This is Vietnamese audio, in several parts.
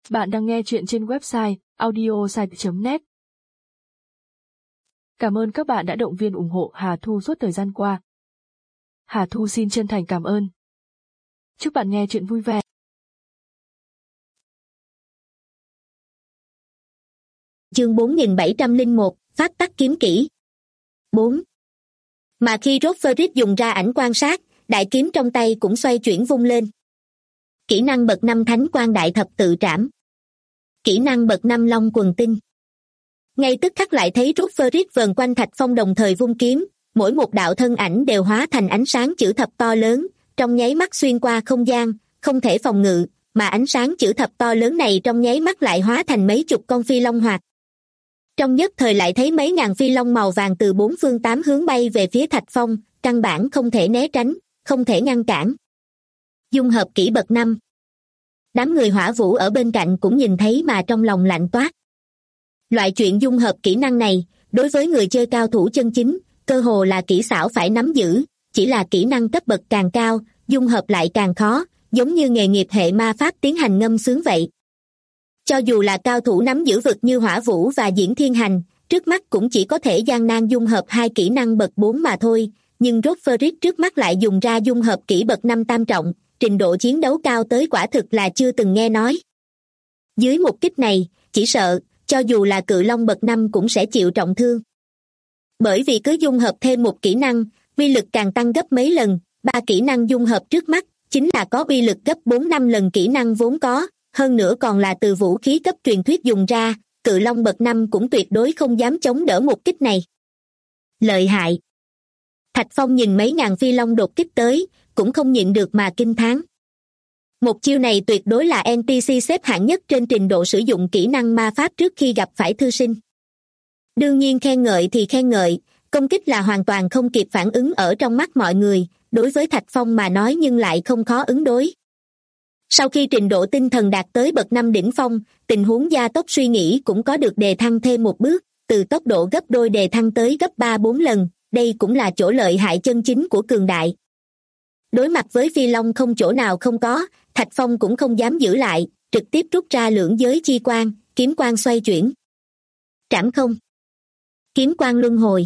Bạn đang nghe chuyện trên website audiosite.net. Cảm ơn các bạn đã động viên ủng hộ Hà Thu suốt thời gian qua. Hà Thu xin chân thành cảm ơn. Chúc bạn nghe chuyện vui vẻ. Chương 4701, pháp tắc kiếm kỹ. 4. Mà khi Roderick dùng ra ảnh quan sát, đại kiếm trong tay cũng xoay chuyển vung lên. Kỹ năng bậc 5 Thánh Quang Đại Thập Tự Trảm. Kỹ năng bậc 5 Long Quần Tinh. Ngay tức khắc lại thấy Roderick vờn quanh Thạch Phong đồng thời vung kiếm, mỗi một đạo thân ảnh đều hóa thành ánh sáng chữ thập to lớn, trong nháy mắt xuyên qua không gian, không thể phòng ngự, mà ánh sáng chữ thập to lớn này trong nháy mắt lại hóa thành mấy chục con phi long hoạt. Trong nhất thời lại thấy mấy ngàn phi long màu vàng từ bốn phương tám hướng bay về phía Thạch Phong, căn bản không thể né tránh, không thể ngăn cản. Dung hợp kỹ bậc 5. Đám người Hỏa Vũ ở bên cạnh cũng nhìn thấy mà trong lòng lạnh toát. Loại chuyện dung hợp kỹ năng này, đối với người chơi cao thủ chân chính, cơ hồ là kỹ xảo phải nắm giữ, chỉ là kỹ năng cấp bậc càng cao, dung hợp lại càng khó, giống như nghề nghiệp hệ ma pháp tiến hành ngâm sướng vậy. Cho dù là cao thủ nắm giữ vực như Hỏa Vũ và Diễn Thiên Hành, trước mắt cũng chỉ có thể gian nan dung hợp hai kỹ năng bậc 4 mà thôi, nhưng Roderick trước mắt lại dùng ra dung hợp kỹ bậc 5 tam trọng, trình độ chiến đấu cao tới quả thực là chưa từng nghe nói. Dưới một kích này, chỉ sợ, cho dù là cự long bậc 5 cũng sẽ chịu trọng thương. Bởi vì cứ dung hợp thêm một kỹ năng, uy lực càng tăng gấp mấy lần, 3 kỹ năng dung hợp trước mắt, chính là có uy lực gấp 4-5 lần kỹ năng vốn có, hơn nữa còn là từ vũ khí cấp truyền thuyết dùng ra, cự long bậc 5 cũng tuyệt đối không dám chống đỡ một kích này. Lợi hại. Thạch Phong nhìn mấy ngàn phi long đột kích tới, cũng không nhịn được mà kinh thán. Một chiêu này tuyệt đối là NPC xếp hạng nhất trên trình độ sử dụng kỹ năng ma pháp trước khi gặp phải thư sinh. Đương nhiên khen ngợi thì khen ngợi, công kích là hoàn toàn không kịp phản ứng ở trong mắt mọi người, đối với Thạch Phong mà nói nhưng lại không khó ứng đối. Sau khi trình độ tinh thần đạt tới bậc 5 đỉnh phong, tình huống gia tốc suy nghĩ cũng có được đề thăng thêm một bước, từ tốc độ gấp đôi đề thăng tới gấp 3-4 lần, đây cũng là chỗ lợi hại chân chính của cường đại. Đối mặt với phi long không chỗ nào không có, Thạch Phong cũng không dám giữ lại, trực tiếp rút ra lưỡng giới chi quang, kiếm quang xoay chuyển. Trảm không. Kiếm quang luân hồi.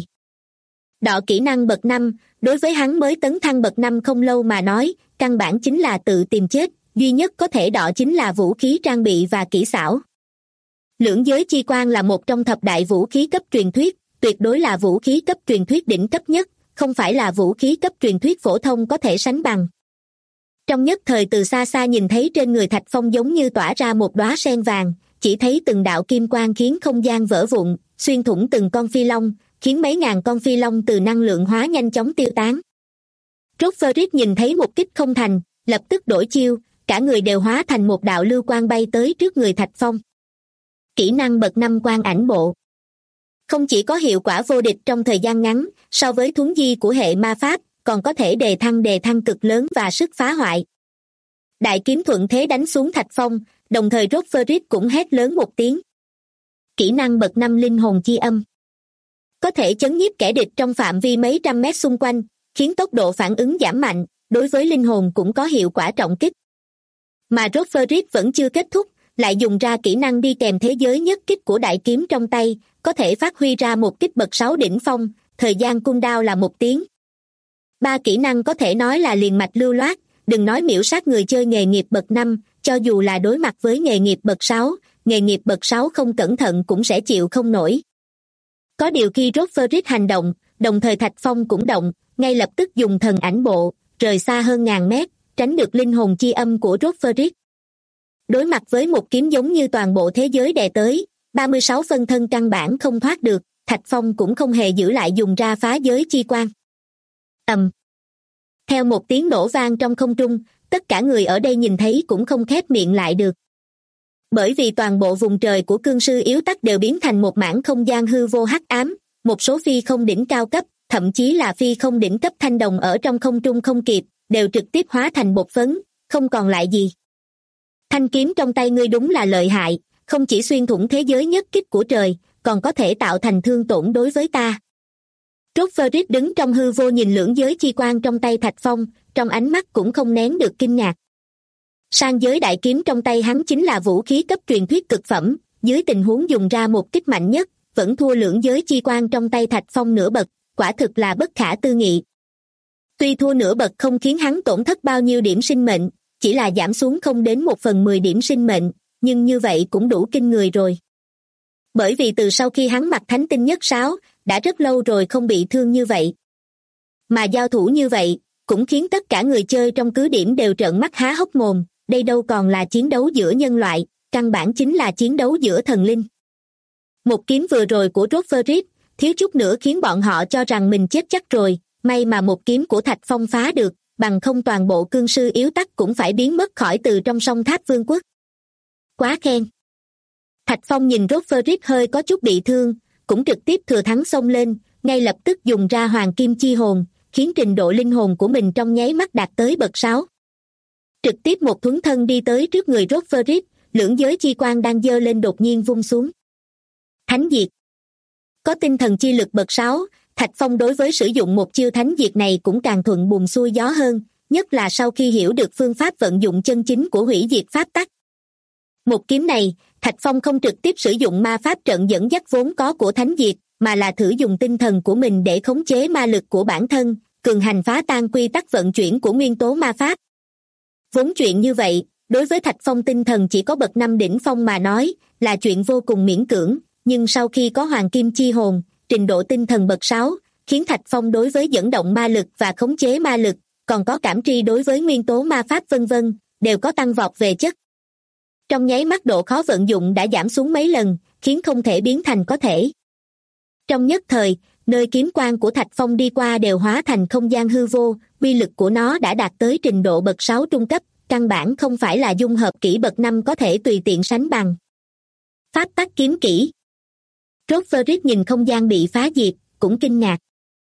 Đọ kỹ năng bậc 5, đối với hắn mới tấn thăng bậc 5 không lâu mà nói, căn bản chính là tự tìm chết, duy nhất có thể đọ chính là vũ khí trang bị và kỹ xảo. Lưỡng giới chi quang là một trong thập đại vũ khí cấp truyền thuyết, tuyệt đối là vũ khí cấp truyền thuyết đỉnh cấp nhất, không phải là vũ khí cấp truyền thuyết phổ thông có thể sánh bằng. Trong nhất thời từ xa xa nhìn thấy trên người Thạch Phong giống như tỏa ra một đóa sen vàng, chỉ thấy từng đạo kim quang khiến không gian vỡ vụn, xuyên thủng từng con phi long, khiến mấy ngàn con phi long từ năng lượng hóa nhanh chóng tiêu tán. Roderick nhìn thấy một kích không thành, lập tức đổi chiêu, cả người đều hóa thành một đạo lưu quang bay tới trước người Thạch Phong. Kỹ năng bậc 5 Quang Ảnh Bộ. Không chỉ có hiệu quả vô địch trong thời gian ngắn, so với thuấn di của hệ ma pháp, còn có thể đề thăng cực lớn và sức phá hoại. Đại kiếm thuận thế đánh xuống Thạch Phong, đồng thời Roderick cũng hét lớn một tiếng. Kỹ năng bậc 5 Linh Hồn Chi Âm. Có thể chấn nhiếp kẻ địch trong phạm vi mấy trăm mét xung quanh, khiến tốc độ phản ứng giảm mạnh, đối với linh hồn cũng có hiệu quả trọng kích. Mà Roderick vẫn chưa kết thúc, lại dùng ra kỹ năng đi kèm thế giới nhất kích của đại kiếm trong tay, có thể phát huy ra một kích bậc 6 đỉnh phong, thời gian cooldown là 1 tiếng. 3 kỹ năng có thể nói là liền mạch lưu loát, đừng nói miễu sát người chơi nghề nghiệp bậc 5, cho dù là đối mặt với nghề nghiệp bậc 6, nghề nghiệp bậc 6 không cẩn thận cũng sẽ chịu không nổi. Có điều khi Roderick hành động, đồng thời Thạch Phong cũng động, ngay lập tức dùng thần ảnh bộ, rời xa hơn ngàn mét, tránh được linh hồn chi âm của Roderick. Đối mặt với một kiếm giống như toàn bộ thế giới đè tới, 36 phân thân căn bản không thoát được, Thạch Phong cũng không hề giữ lại dùng ra phá giới chi quang. Theo một tiếng nổ vang trong không trung, tất cả người ở đây nhìn thấy cũng không khép miệng lại được. Bởi vì toàn bộ vùng trời của cương sư yếu tắc đều biến thành một mảng không gian hư vô hắc ám, một số phi không đỉnh cao cấp, thậm chí là phi không đỉnh cấp thanh đồng ở trong không trung không kịp, đều trực tiếp hóa thành bột phấn, không còn lại gì. Thanh kiếm trong tay ngươi đúng là lợi hại, không chỉ xuyên thủng thế giới nhất kích của trời, còn có thể tạo thành thương tổn đối với ta. Roderick đứng trong hư vô nhìn lưỡng giới chi quang trong tay Thạch Phong, trong ánh mắt cũng không nén được kinh ngạc. Sang giới đại kiếm trong tay hắn chính là vũ khí cấp truyền thuyết cực phẩm, dưới tình huống dùng ra một kích mạnh nhất, vẫn thua lưỡng giới chi quan trong tay Thạch Phong nửa bậc, quả thực là bất khả tư nghị. Tuy thua nửa bậc không khiến hắn tổn thất bao nhiêu điểm sinh mệnh, chỉ là giảm xuống không đến 1/10 điểm sinh mệnh, nhưng như vậy cũng đủ kinh người rồi. Bởi vì từ sau khi hắn mặc thánh tinh nhất sáo, đã rất lâu rồi không bị thương như vậy. Mà giao thủ như vậy, cũng khiến tất cả người chơi trong cứ điểm đều trợn mắt há hốc mồm, đây đâu còn là chiến đấu giữa nhân loại, căn bản chính là chiến đấu giữa thần linh. Một kiếm vừa rồi của Rodferit, thiếu chút nữa khiến bọn họ cho rằng mình chết chắc rồi, may mà một kiếm của Thạch Phong phá được, bằng không toàn bộ cương sư yếu tắc cũng phải biến mất khỏi từ trong song tháp vương quốc. Quá khen. Thạch Phong nhìn Rodferit hơi có chút bị thương, cũng trực tiếp thừa thắng xông lên, ngay lập tức dùng ra hoàng kim chi hồn, khiến trình độ linh hồn của mình trong nháy mắt đạt tới bậc 6. Trực tiếp một thuấn thân đi tới trước người Rodferit, lưỡng giới chi quang đang giơ lên đột nhiên vung xuống. Thánh diệt. Có tinh thần chi lực bậc 6, Thạch Phong đối với sử dụng một chiêu thánh diệt này cũng càng thuận buồm xuôi gió hơn, nhất là sau khi hiểu được phương pháp vận dụng chân chính của hủy diệt pháp tắc. Một kiếm này, Thạch Phong không trực tiếp sử dụng ma pháp trận dẫn dắt vốn có của thánh diệt, mà là thử dùng tinh thần của mình để khống chế ma lực của bản thân, cường hành phá tan quy tắc vận chuyển của nguyên tố ma pháp. Vốn chuyện như vậy, đối với Thạch Phong tinh thần chỉ có bậc 5 đỉnh phong mà nói, là chuyện vô cùng miễn cưỡng, nhưng sau khi có hoàng kim chi hồn, trình độ tinh thần bậc 6, khiến Thạch Phong đối với dẫn động ma lực và khống chế ma lực, còn có cảm tri đối với nguyên tố ma pháp vân vân, đều có tăng vọt về chất. Trong nháy mắt độ khó vận dụng đã giảm xuống mấy lần, khiến không thể biến thành có thể. Trong nhất thời, nơi kiếm quang của Thạch Phong đi qua đều hóa thành không gian hư vô, uy lực của nó đã đạt tới trình độ bậc 6 trung cấp, căn bản không phải là dung hợp kỹ bậc 5 có thể tùy tiện sánh bằng. Pháp tắc kiếm kỹ. Rodferit nhìn không gian bị phá diệt, cũng kinh ngạc.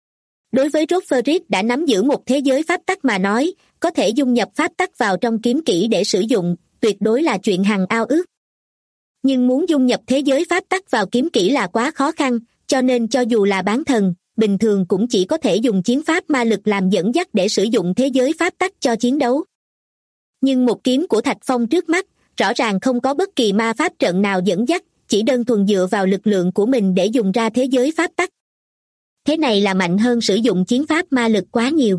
Đối với Rodferit đã nắm giữ một thế giới pháp tắc mà nói, có thể dung nhập pháp tắc vào trong kiếm kỹ để sử dụng, tuyệt đối là chuyện hằng ao ước. Nhưng muốn dung nhập thế giới pháp tắc vào kiếm kỹ là quá khó khăn, cho nên cho dù là bán thần, bình thường cũng chỉ có thể dùng chiến pháp ma lực làm dẫn dắt để sử dụng thế giới pháp tắc cho chiến đấu. Nhưng một kiếm của Thạch Phong trước mắt, rõ ràng không có bất kỳ ma pháp trận nào dẫn dắt, chỉ đơn thuần dựa vào lực lượng của mình để dùng ra thế giới pháp tắc. Thế này là mạnh hơn sử dụng chiến pháp ma lực quá nhiều.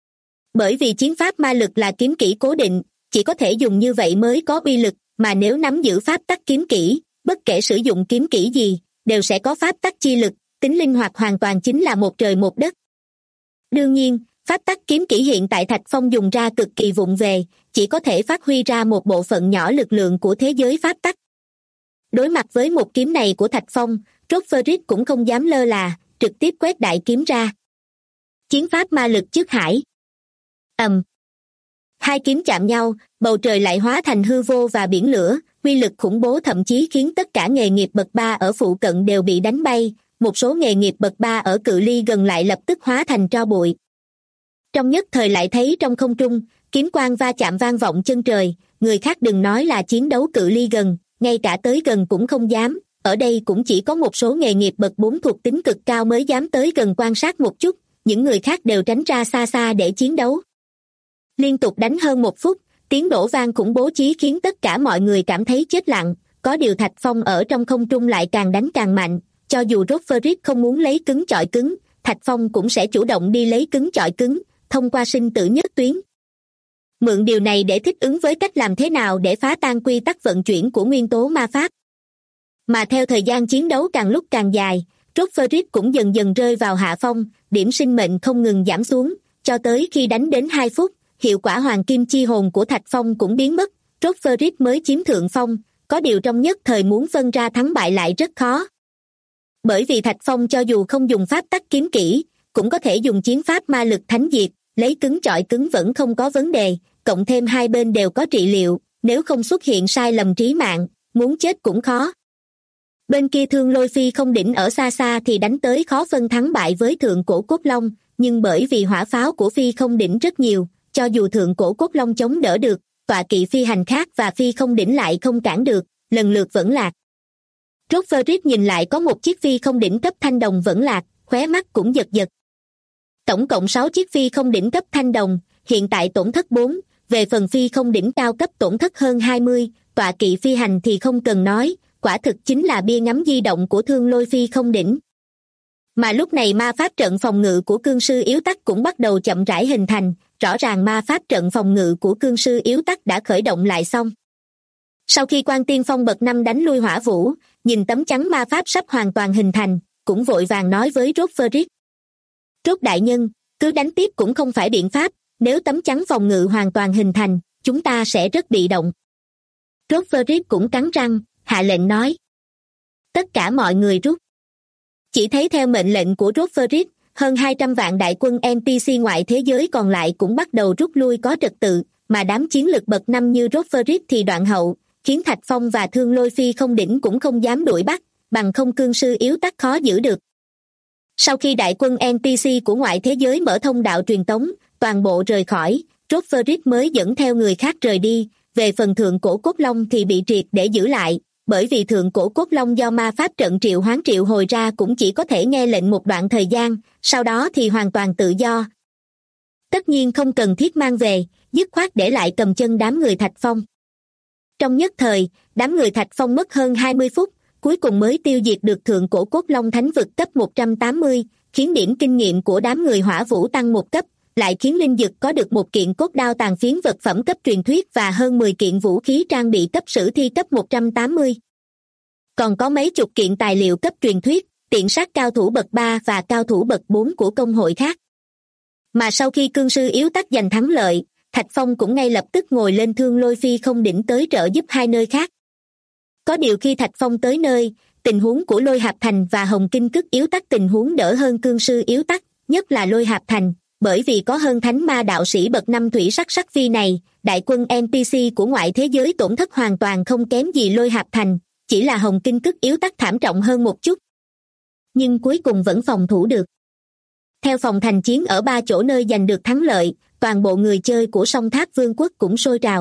Bởi vì chiến pháp ma lực là kiếm kỹ cố định, chỉ có thể dùng như vậy mới có uy lực, mà nếu nắm giữ pháp tắc kiếm kỹ, bất kể sử dụng kiếm kỹ gì, đều sẽ có pháp tắc chi lực, tính linh hoạt hoàn toàn chính là một trời một đất. Đương nhiên, pháp tắc kiếm kỹ hiện tại Thạch Phong dùng ra cực kỳ vụng về, chỉ có thể phát huy ra một bộ phận nhỏ lực lượng của thế giới pháp tắc. Đối mặt với một kiếm này của Thạch Phong, Rodferit cũng không dám lơ là, trực tiếp quét đại kiếm ra. Chiến pháp ma lực trước hải. Hai kiếm chạm nhau, bầu trời lại hóa thành hư vô và biển lửa, uy lực khủng bố thậm chí khiến tất cả nghề nghiệp bậc 3 ở phụ cận đều bị đánh bay, một số nghề nghiệp bậc 3 ở cự ly gần lại lập tức hóa thành tro bụi. Trong nhất thời lại thấy trong không trung, kiếm quang va chạm vang vọng chân trời, người khác đừng nói là chiến đấu cự ly gần, ngay cả tới gần cũng không dám, ở đây cũng chỉ có một số nghề nghiệp bậc 4 thuộc tính cực cao mới dám tới gần quan sát một chút, những người khác đều tránh ra xa xa để chiến đấu. Liên tục đánh hơn 1 phút, tiếng nổ vang khủng bố chí khiến tất cả mọi người cảm thấy chết lặng, có điều Thạch Phong ở trong không trung lại càng đánh càng mạnh, cho dù Rodferit không muốn lấy cứng chọi cứng, Thạch Phong cũng sẽ chủ động đi lấy cứng chọi cứng, thông qua sinh tử nhất tuyến. Mượn điều này để thích ứng với cách làm thế nào để phá tan quy tắc vận chuyển của nguyên tố ma pháp. Mà theo thời gian chiến đấu càng lúc càng dài, Rodferit cũng dần dần rơi vào hạ phong, điểm sinh mệnh không ngừng giảm xuống, cho tới khi đánh đến 2 phút, hiệu quả hoàng kim chi hồn của Thạch Phong cũng biến mất, Rodferit mới chiếm thượng phong, có điều trong nhất thời muốn phân ra thắng bại lại rất khó. Bởi vì Thạch Phong cho dù không dùng pháp tắc kiếm kỹ, cũng có thể dùng chiến pháp ma lực thánh diệt, lấy cứng chọi cứng vẫn không có vấn đề, cộng thêm hai bên đều có trị liệu, nếu không xuất hiện sai lầm trí mạng, muốn chết cũng khó. Bên kia Thương Lôi Phi không đỉnh ở xa xa thì đánh tới khó phân thắng bại với Thượng Cổ Cốt Long, nhưng bởi vì hỏa pháo của Phi không đỉnh rất nhiều, cho dù Thượng Cổ Cốt Long chống đỡ được, tọa kỵ phi hành khác và Phi không đỉnh lại không cản được, lần lượt vẫn lạc. Rodferit nhìn lại có một chiếc Phi không đỉnh cấp thanh đồng vẫn lạc, khóe mắt cũng giật giật. Tổng cộng 6 chiếc Phi không đỉnh cấp thanh đồng, hiện tại tổn thất 4, Về phần phi không đỉnh cao cấp tổn thất hơn 20, tọa kỵ phi hành thì không cần nói, quả thực chính là bia ngắm di động của Thương Lôi phi không đỉnh. Mà lúc này ma pháp trận phòng ngự của cương sư yếu tắc cũng bắt đầu chậm rãi hình thành, rõ ràng ma pháp trận phòng ngự của cương sư yếu tắc đã khởi động lại xong. Sau khi Quan Tiên Phong bậc 5 đánh lui Hỏa Vũ, nhìn tấm chắn ma pháp sắp hoàn toàn hình thành, cũng vội vàng nói với Roderick. Rốt đại nhân, cứ đánh tiếp cũng không phải biện pháp, nếu tấm chắn phòng ngự hoàn toàn hình thành, chúng ta sẽ rất bị động. Roderick cũng cắn răng, hạ lệnh nói. Tất cả mọi người rút. Chỉ thấy theo mệnh lệnh của Roderick, hơn 200 vạn đại quân NPC ngoại thế giới còn lại cũng bắt đầu rút lui có trật tự, mà đám chiến lực bậc 5 như Roderick thì đoạn hậu, khiến Thạch Phong và Thương Lôi phi không đỉnh cũng không dám đuổi bắt, bằng không cương sư yếu tắc khó giữ được. Sau khi đại quân NPC của ngoại thế giới mở thông đạo truyền tống, toàn bộ rời khỏi, Roderick mới dẫn theo người khác rời đi, về phần thượng cổ cốt long thì bị triệt để giữ lại, bởi vì thượng cổ cốt long do ma pháp trận triệu hoán triệu hồi ra cũng chỉ có thể nghe lệnh một đoạn thời gian, sau đó thì hoàn toàn tự do. Tất nhiên không cần thiết mang về, dứt khoát để lại cầm chân đám người Thạch Phong. Trong nhất thời, đám người Thạch Phong mất hơn 20 phút, cuối cùng mới tiêu diệt được thượng cổ cốt long thánh vực cấp 180, khiến điểm kinh nghiệm của đám người Hỏa Vũ tăng một cấp, lại khiến Linh Dực có được một kiện cốt đao tàn phiến vật phẩm cấp truyền thuyết và hơn 10 kiện vũ khí trang bị cấp sử thi cấp 180. Còn có mấy chục kiện tài liệu cấp truyền thuyết, tiện sát cao thủ bậc 3 và cao thủ bậc 4 của công hội khác. Mà sau khi cương sư yếu tắc giành thắng lợi, Thạch Phong cũng ngay lập tức ngồi lên Thương Lôi phi không đỉnh tới trợ giúp hai nơi khác. Có điều khi Thạch Phong tới nơi, tình huống của Lôi Hạp Thành và Hồng Kinh Cức yếu tắc tình huống đỡ hơn cương sư yếu tắc, nhất là Lôi Hạp Thành, bởi vì có hơn thánh ma đạo sĩ bậc 5 thủy sắc sắc phi này, đại quân NPC của ngoại thế giới tổn thất hoàn toàn không kém gì Lôi Hạp Thành, chỉ là Hồng Kinh Cức yếu tắc thảm trọng hơn một chút. Nhưng cuối cùng vẫn phòng thủ được. Theo phòng thành chiến ở 3 chỗ nơi giành được thắng lợi, toàn bộ người chơi của Song Tháp Vương quốc cũng sôi trào.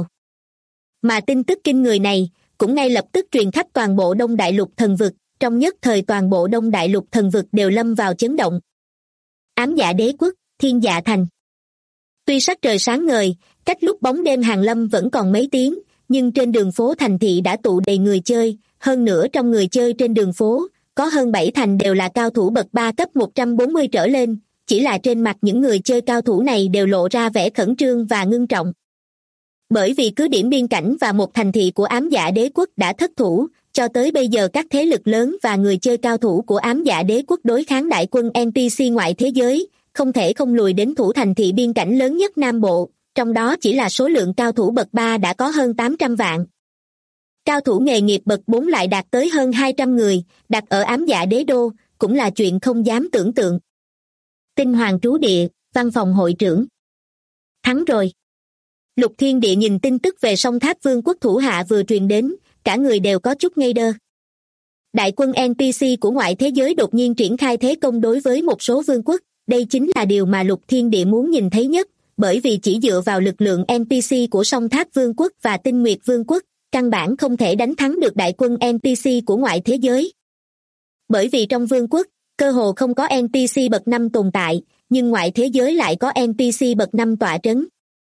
Mà tin tức kinh người này cũng ngay lập tức truyền khắp toàn bộ Đông Đại Lục thần vực, trong nhất thời toàn bộ Đông Đại Lục thần vực đều lâm vào chấn động. Ám Dạ Đế quốc, Thiên Dạ Thành. Tuy sắc trời sáng ngời, cách lúc bóng đêm hàng lâm vẫn còn mấy tiếng, nhưng trên đường phố thành thị đã tụ đầy người chơi, hơn nữa trong người chơi trên đường phố, có hơn 7 thành đều là cao thủ bậc 3 cấp 140 trở lên, chỉ là trên mặt những người chơi cao thủ này đều lộ ra vẻ khẩn trương và ngưng trọng. Bởi vì cứ điểm biên cảnh và một thành thị của Ám Dạ Đế quốc đã thất thủ, cho tới bây giờ các thế lực lớn và người chơi cao thủ của Ám Dạ Đế quốc đối kháng đại quân NPC ngoại thế giới, không thể không lùi đến thủ thành thị biên cảnh lớn nhất Nam Bộ, trong đó chỉ là số lượng cao thủ bậc 3 đã có hơn 800 vạn. Cao thủ nghề nghiệp bậc 4 lại đạt tới hơn 200 người, đặt ở Ám Dạ Đế đô, cũng là chuyện không dám tưởng tượng. Tinh Hoàng trú địa, văn phòng hội trưởng. Thắng rồi. Lục Thiên Địa nhìn tin tức về Song Tháp Vương quốc thủ hạ vừa truyền đến, cả người đều có chút ngây đơ. Đại quân NPC của ngoại thế giới đột nhiên triển khai thế công đối với một số vương quốc, đây chính là điều mà Lục Thiên Địa muốn nhìn thấy nhất, bởi vì chỉ dựa vào lực lượng NPC của Song Tháp Vương quốc và Tinh Nguyệt Vương quốc, căn bản không thể đánh thắng được đại quân NPC của ngoại thế giới. Bởi vì trong vương quốc, cơ hồ không có NPC bậc 5 tồn tại, nhưng ngoại thế giới lại có NPC bậc 5 tọa trấn.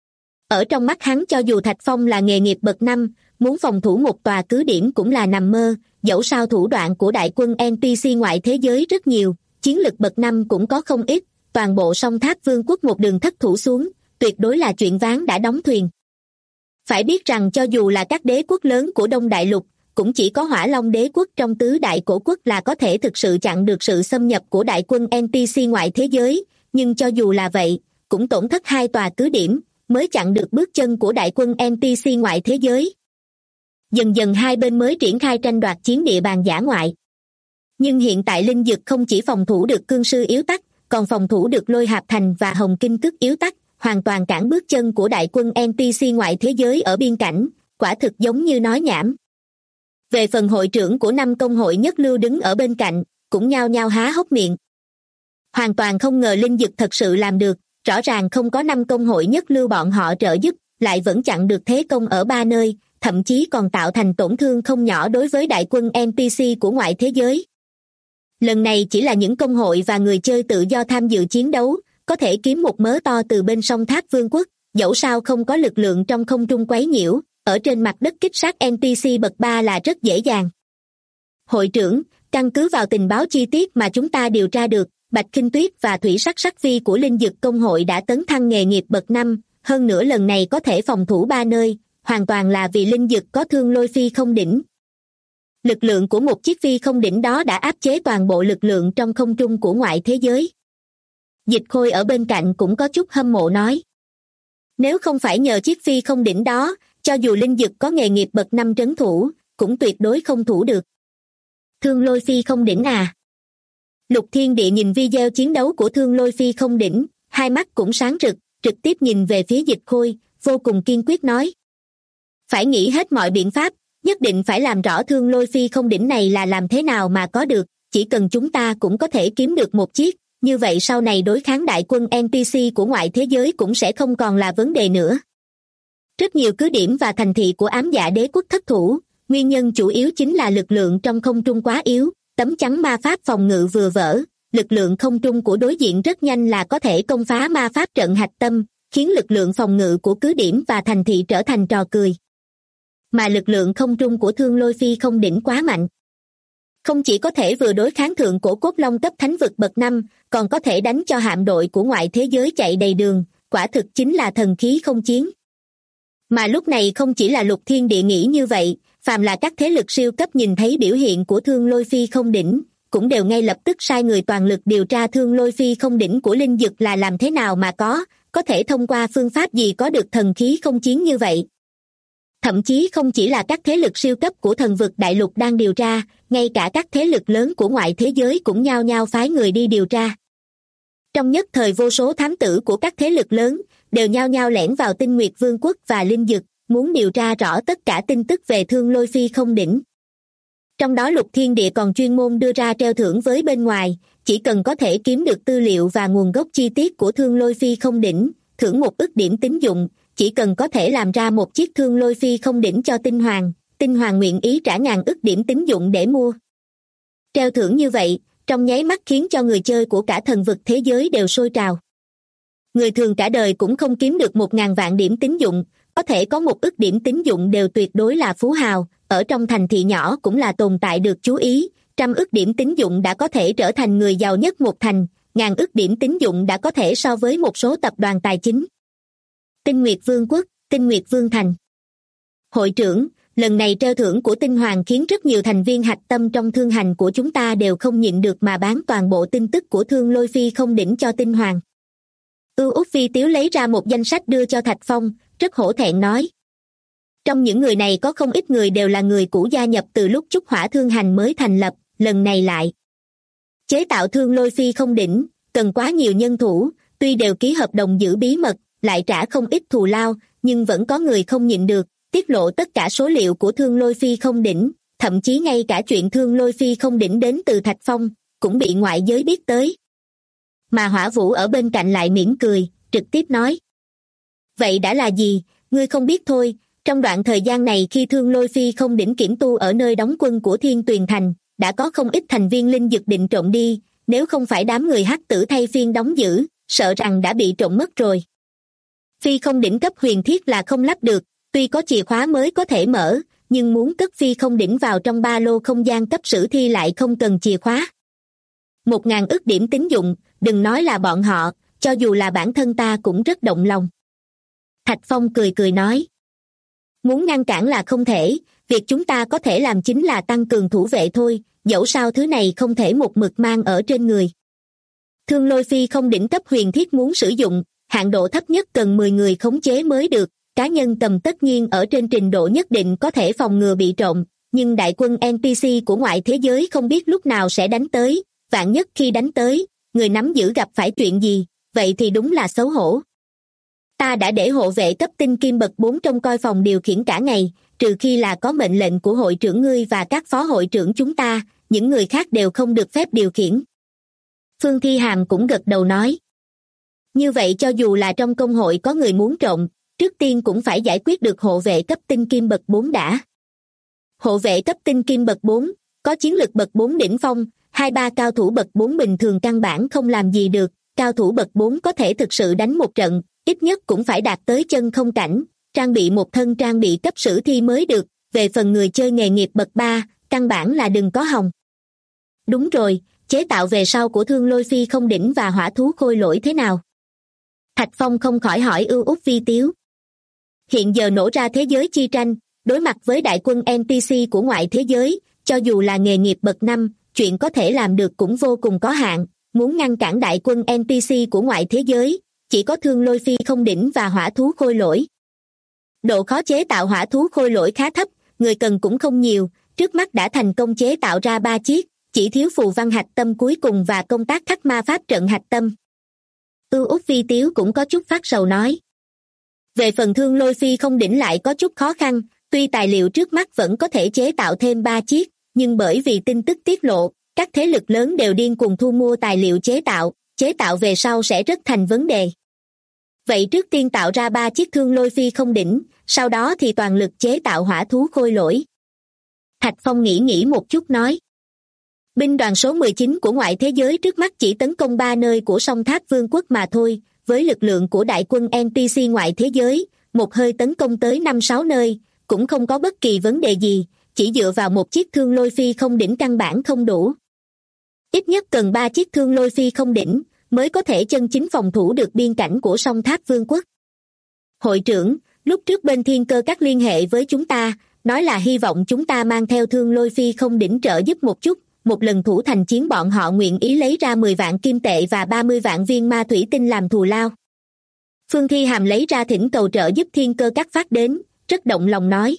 Ở trong mắt hắn cho dù Thạch Phong là nghề nghiệp bậc 5, muốn phòng thủ một tòa cứ điểm cũng là nằm mơ, dẫu sao thủ đoạn của đại quân NPC ngoại thế giới rất nhiều, chiến lực bậc 5 cũng có không ít, toàn bộ Song Tháp Vương quốc một đường thất thủ xuống, tuyệt đối là chuyện ván đã đóng thuyền. Phải biết rằng cho dù là các đế quốc lớn của Đông Đại Lục, cũng chỉ có Hỏa Long đế quốc trong tứ đại cổ quốc là có thể thực sự chặn được sự xâm nhập của đại quân NPC ngoại thế giới, nhưng cho dù là vậy, cũng tổn thất 2 tòa cứ điểm, mới chặn được bước chân của đại quân NPC ngoại thế giới. Dần dần hai bên mới triển khai tranh đoạt chiến địa bàn dã ngoại. Nhưng hiện tại Linh Dực không chỉ phòng thủ được cương sư yếu tắc, còn phòng thủ được Lôi Hạp Thành và Hồng Kinh Cức yếu tắc, hoàn toàn cản bước chân của đại quân NPC ngoại thế giới ở biên cảnh, quả thực giống như nói nhảm. Về phần hội trưởng của 5 công hội nhất lưu đứng ở bên cạnh, cũng nhao nhao há hốc miệng. Hoàn toàn không ngờ Linh Dực thật sự làm được, rõ ràng không có 5 công hội nhất lưu bọn họ trợ giúp, lại vẫn chặn được thế công ở 3 nơi, thậm chí còn tạo thành tổn thương không nhỏ đối với đại quân NPC của ngoại thế giới. Lần này chỉ là những công hội và người chơi tự do tham dự chiến đấu, có thể kiếm một mớ to từ bên Song Tháp Vương quốc, dẫu sao không có lực lượng trong không trung quấy nhiễu, ở trên mặt đất kích sát NPC bậc 3 là rất dễ dàng. Hội trưởng, căn cứ vào tình báo chi tiết mà chúng ta điều tra được, Bạch Khinh Tuyết và Thủy Sắc Sắc Phi của Linh Dực Công hội đã tấn thăng nghề nghiệp bậc 5, hơn nữa lần này có thể phòng thủ 3 nơi, hoàn toàn là vì Linh Dực có Thương Lôi Phi không đỉnh. Lực lượng của một chiếc phi không đỉnh đó đã áp chế toàn bộ lực lượng trong không trung của ngoại thế giới. Dịch Khôi ở bên cạnh cũng có chút hâm mộ nói. Nếu không phải nhờ chiếc phi không đỉnh đó, cho dù Linh Dực có nghề nghiệp bậc 5 trấn thủ, cũng tuyệt đối không thủ được. Thương Lôi Phi không đỉnh à? Lục Thiên Địa nhìn video chiến đấu của Thương Lôi Phi không đỉnh, hai mắt cũng sáng rực, trực tiếp nhìn về phía Dịch Khôi, vô cùng kiên quyết nói. Phải nghĩ hết mọi biện pháp, nhất định phải làm rõ Thương Lôi Phi không đỉnh này là làm thế nào mà có được, chỉ cần chúng ta cũng có thể kiếm được một chiếc, như vậy sau này đối kháng đại quân NPC của ngoại thế giới cũng sẽ không còn là vấn đề nữa. Rất nhiều cứ điểm và thành thị của ám dạ đế quốc thất thủ, nguyên nhân chủ yếu chính là lực lượng trong không trung quá yếu, tấm chắn ma pháp phòng ngự vừa vỡ, lực lượng không trung của đối diện rất nhanh là có thể công phá ma pháp trận hạch tâm, khiến lực lượng phòng ngự của cứ điểm và thành thị trở thành trò cười. Mà lực lượng không trung của Thương Lôi Phi không đỉnh quá mạnh. Không chỉ có thể vừa đối kháng thượng cổ cốt long cấp thánh vực bậc 5, còn có thể đánh cho hạm đội của ngoại thế giới chạy đầy đường, quả thực chính là thần khí không chiến. Mà lúc này không chỉ là Lục Thiên Địa nghĩ như vậy, phàm là các thế lực siêu cấp nhìn thấy biểu hiện của Thương Lôi Phi không đỉnh, cũng đều ngay lập tức sai người toàn lực điều tra Thương Lôi Phi không đỉnh của Linh Dực là làm thế nào mà có thể thông qua phương pháp gì có được thần khí không chiến như vậy. Thậm chí không chỉ là các thế lực siêu cấp của thần vực đại lục đang điều tra, ngay cả các thế lực lớn của ngoại thế giới cũng nhao nhao phái người đi điều tra. Trong nhất thời vô số thám tử của các thế lực lớn, đều nhao nhao lẻn vào Tinh Nguyệt Vương quốc và Linh Dực, muốn điều tra rõ tất cả tin tức về Thương Lôi Phi không đỉnh. Trong đó Lục Thiên Địa còn chuyên môn đưa ra treo thưởng với bên ngoài, chỉ cần có thể kiếm được tư liệu và nguồn gốc chi tiết của Thương Lôi Phi không đỉnh, thưởng 1 ức điểm tín dụng, chỉ cần có thể làm ra một chiếc Thương Lôi Phi không đỉnh cho Tinh Hoàng nguyện ý trả ngàn ức điểm tín dụng để mua. Treo thưởng như vậy, trong nháy mắt khiến cho người chơi của cả thần vực thế giới đều sôi trào. Người thường cả đời cũng không kiếm được 1.000 vạn điểm tín dụng, có thể có 1 ức điểm tín dụng đều tuyệt đối là phú hào, ở trong thành thị nhỏ cũng là tồn tại được chú ý, 100 ức điểm tín dụng đã có thể trở thành người giàu nhất một thành, ngàn ức điểm tín dụng đã có thể so với một số tập đoàn tài chính. Tinh Nguyệt Vương quốc, Tinh Nguyệt Vương thành. Hội trưởng, lần này treo thưởng của Tinh Hoàng khiến rất nhiều thành viên hạch tâm trong thương hành của chúng ta đều không nhịn được mà bán toàn bộ tin tức của Thương Lôi Phi không đỉnh cho Tinh Hoàng. Út Phi Tiếu lấy ra một danh sách đưa cho Thạch Phong, rất hổ thẹn nói. Trong những người này có không ít người đều là người cũ gia nhập từ lúc Trúc Hỏa Thương hành mới thành lập, lần này lại chế tạo Thương Lôi Phi không đỉnh, cần quá nhiều nhân thủ, tuy đều ký hợp đồng giữ bí mật, lại trả không ít thù lao, nhưng vẫn có người không nhịn được, tiết lộ tất cả số liệu của Thương Lôi Phi không đỉnh, thậm chí ngay cả chuyện Thương Lôi Phi không đỉnh đến từ Thạch Phong, cũng bị ngoại giới biết tới. Mà Hỏa Vũ ở bên cạnh lại mỉm cười, trực tiếp nói. Vậy đã là gì, ngươi không biết thôi, trong đoạn thời gian này khi Thương Lôi Phi không đỉnh kiểm tu ở nơi đóng quân của Thiên Tuyền Thành, đã có không ít thành viên Linh Dực định trộm đi, nếu không phải đám người hắc tử thay phiên đóng giữ, sợ rằng đã bị trộm mất rồi. Phi không đỉnh cấp huyền thiết là không lắp được, tuy có chìa khóa mới có thể mở, nhưng muốn cất phi không đỉnh vào trong ba lô không gian cấp sử thi lại không cần chìa khóa. 1.000 ức điểm tín dụng, đừng nói là bọn họ, cho dù là bản thân ta cũng rất động lòng. Thạch Phong cười cười nói. Muốn ngăn cản là không thể, việc chúng ta có thể làm chính là tăng cường thủ vệ thôi, dẫu sao thứ này không thể một mực mang ở trên người. Thương Lôi Phi không đỉnh cấp huyền thiết muốn sử dụng, hạn độ thấp nhất cần 10 người khống chế mới được, cá nhân cầm tất nhiên ở trên trình độ nhất định có thể phòng ngừa bị trộm, nhưng đại quân NPC của ngoại thế giới không biết lúc nào sẽ đánh tới, vạn nhất khi đánh tới, người nắm giữ gặp phải chuyện gì, vậy thì đúng là xấu hổ. Ta đã để hộ vệ cấp tinh kim bậc 4 trông coi phòng điều khiển cả ngày, trừ khi là có mệnh lệnh của hội trưởng ngươi và các phó hội trưởng chúng ta, những người khác đều không được phép điều khiển. Phương Thi Hàm cũng gật đầu nói. Như vậy cho dù là trong công hội có người muốn trộm, trước tiên cũng phải giải quyết được hộ vệ cấp tinh kim bậc 4 đã. Hộ vệ cấp tinh kim bậc 4, có chiến lực bậc 4 đỉnh phong, 2-3 cao thủ bậc 4 bình thường căn bản không làm gì được, cao thủ bậc 4 có thể thực sự đánh một trận, ít nhất cũng phải đạt tới chân không cảnh, trang bị một thân trang bị cấp sử thi mới được, về phần người chơi nghề nghiệp bậc 3, căn bản là đừng có hòng. Đúng rồi, chế tạo về sau của Thương Lôi Phi không đỉnh và hỏa thú khôi lỗi thế nào? Thạch Phong không khỏi hỏi ưu út Vi Tiếu. Hiện giờ nổ ra thế giới chi tranh, đối mặt với đại quân NPC của ngoại thế giới, cho dù là nghề nghiệp bậc 5, chuyện có thể làm được cũng vô cùng có hạn, muốn ngăn cản đại quân NPC của ngoại thế giới, chỉ có Thương Lôi Phi không đỉnh và hỏa thú khôi lỗi. Độ khó chế tạo hỏa thú khôi lỗi khá thấp, người cần cũng không nhiều, trước mắt đã thành công chế tạo ra 3 chiếc, chỉ thiếu phù văn hạch tâm cuối cùng và công tác khắc ma pháp trận hạch tâm. Ưu út Vi Tiếu cũng có chút phát sầu nói. Về phần Thương Lôi Phi không đỉnh lại có chút khó khăn, tuy tài liệu trước mắt vẫn có thể chế tạo thêm 3 chiếc, nhưng bởi vì tin tức tiết lộ, các thế lực lớn đều điên cuồng thu mua tài liệu chế tạo về sau sẽ rất thành vấn đề. Vậy trước tiên tạo ra 3 chiếc Thương Lôi Phi không đỉnh, sau đó thì toàn lực chế tạo hỏa thú khôi lỗi. Thạch Phong nghĩ một chút nói. Binh đoàn số 19 của ngoại thế giới trước mắt chỉ tấn công 3 nơi của song tháp vương quốc mà thôi, với lực lượng của đại quân NPC ngoại thế giới, một hơi tấn công tới 5-6 nơi, cũng không có bất kỳ vấn đề gì, chỉ dựa vào một chiếc Thương Lôi Phi không đỉnh căn bản không đủ. Ít nhất cần 3 chiếc Thương Lôi Phi không đỉnh, mới có thể chân chính phòng thủ được biên cảnh của song tháp vương quốc. Hội trưởng, lúc trước bên Thiên Cơ Các liên hệ với chúng ta, nói là hy vọng chúng ta mang theo Thương Lôi Phi không đỉnh trợ giúp một chút, một lần thủ thành chiến bọn họ nguyện ý lấy ra 10 vạn kim tệ và 30 vạn viên ma thủy tinh làm thù lao. Phương Thi Hàm lấy ra thỉnh cầu trợ giúp Thiên Cơ Các phát đến, rất động lòng nói.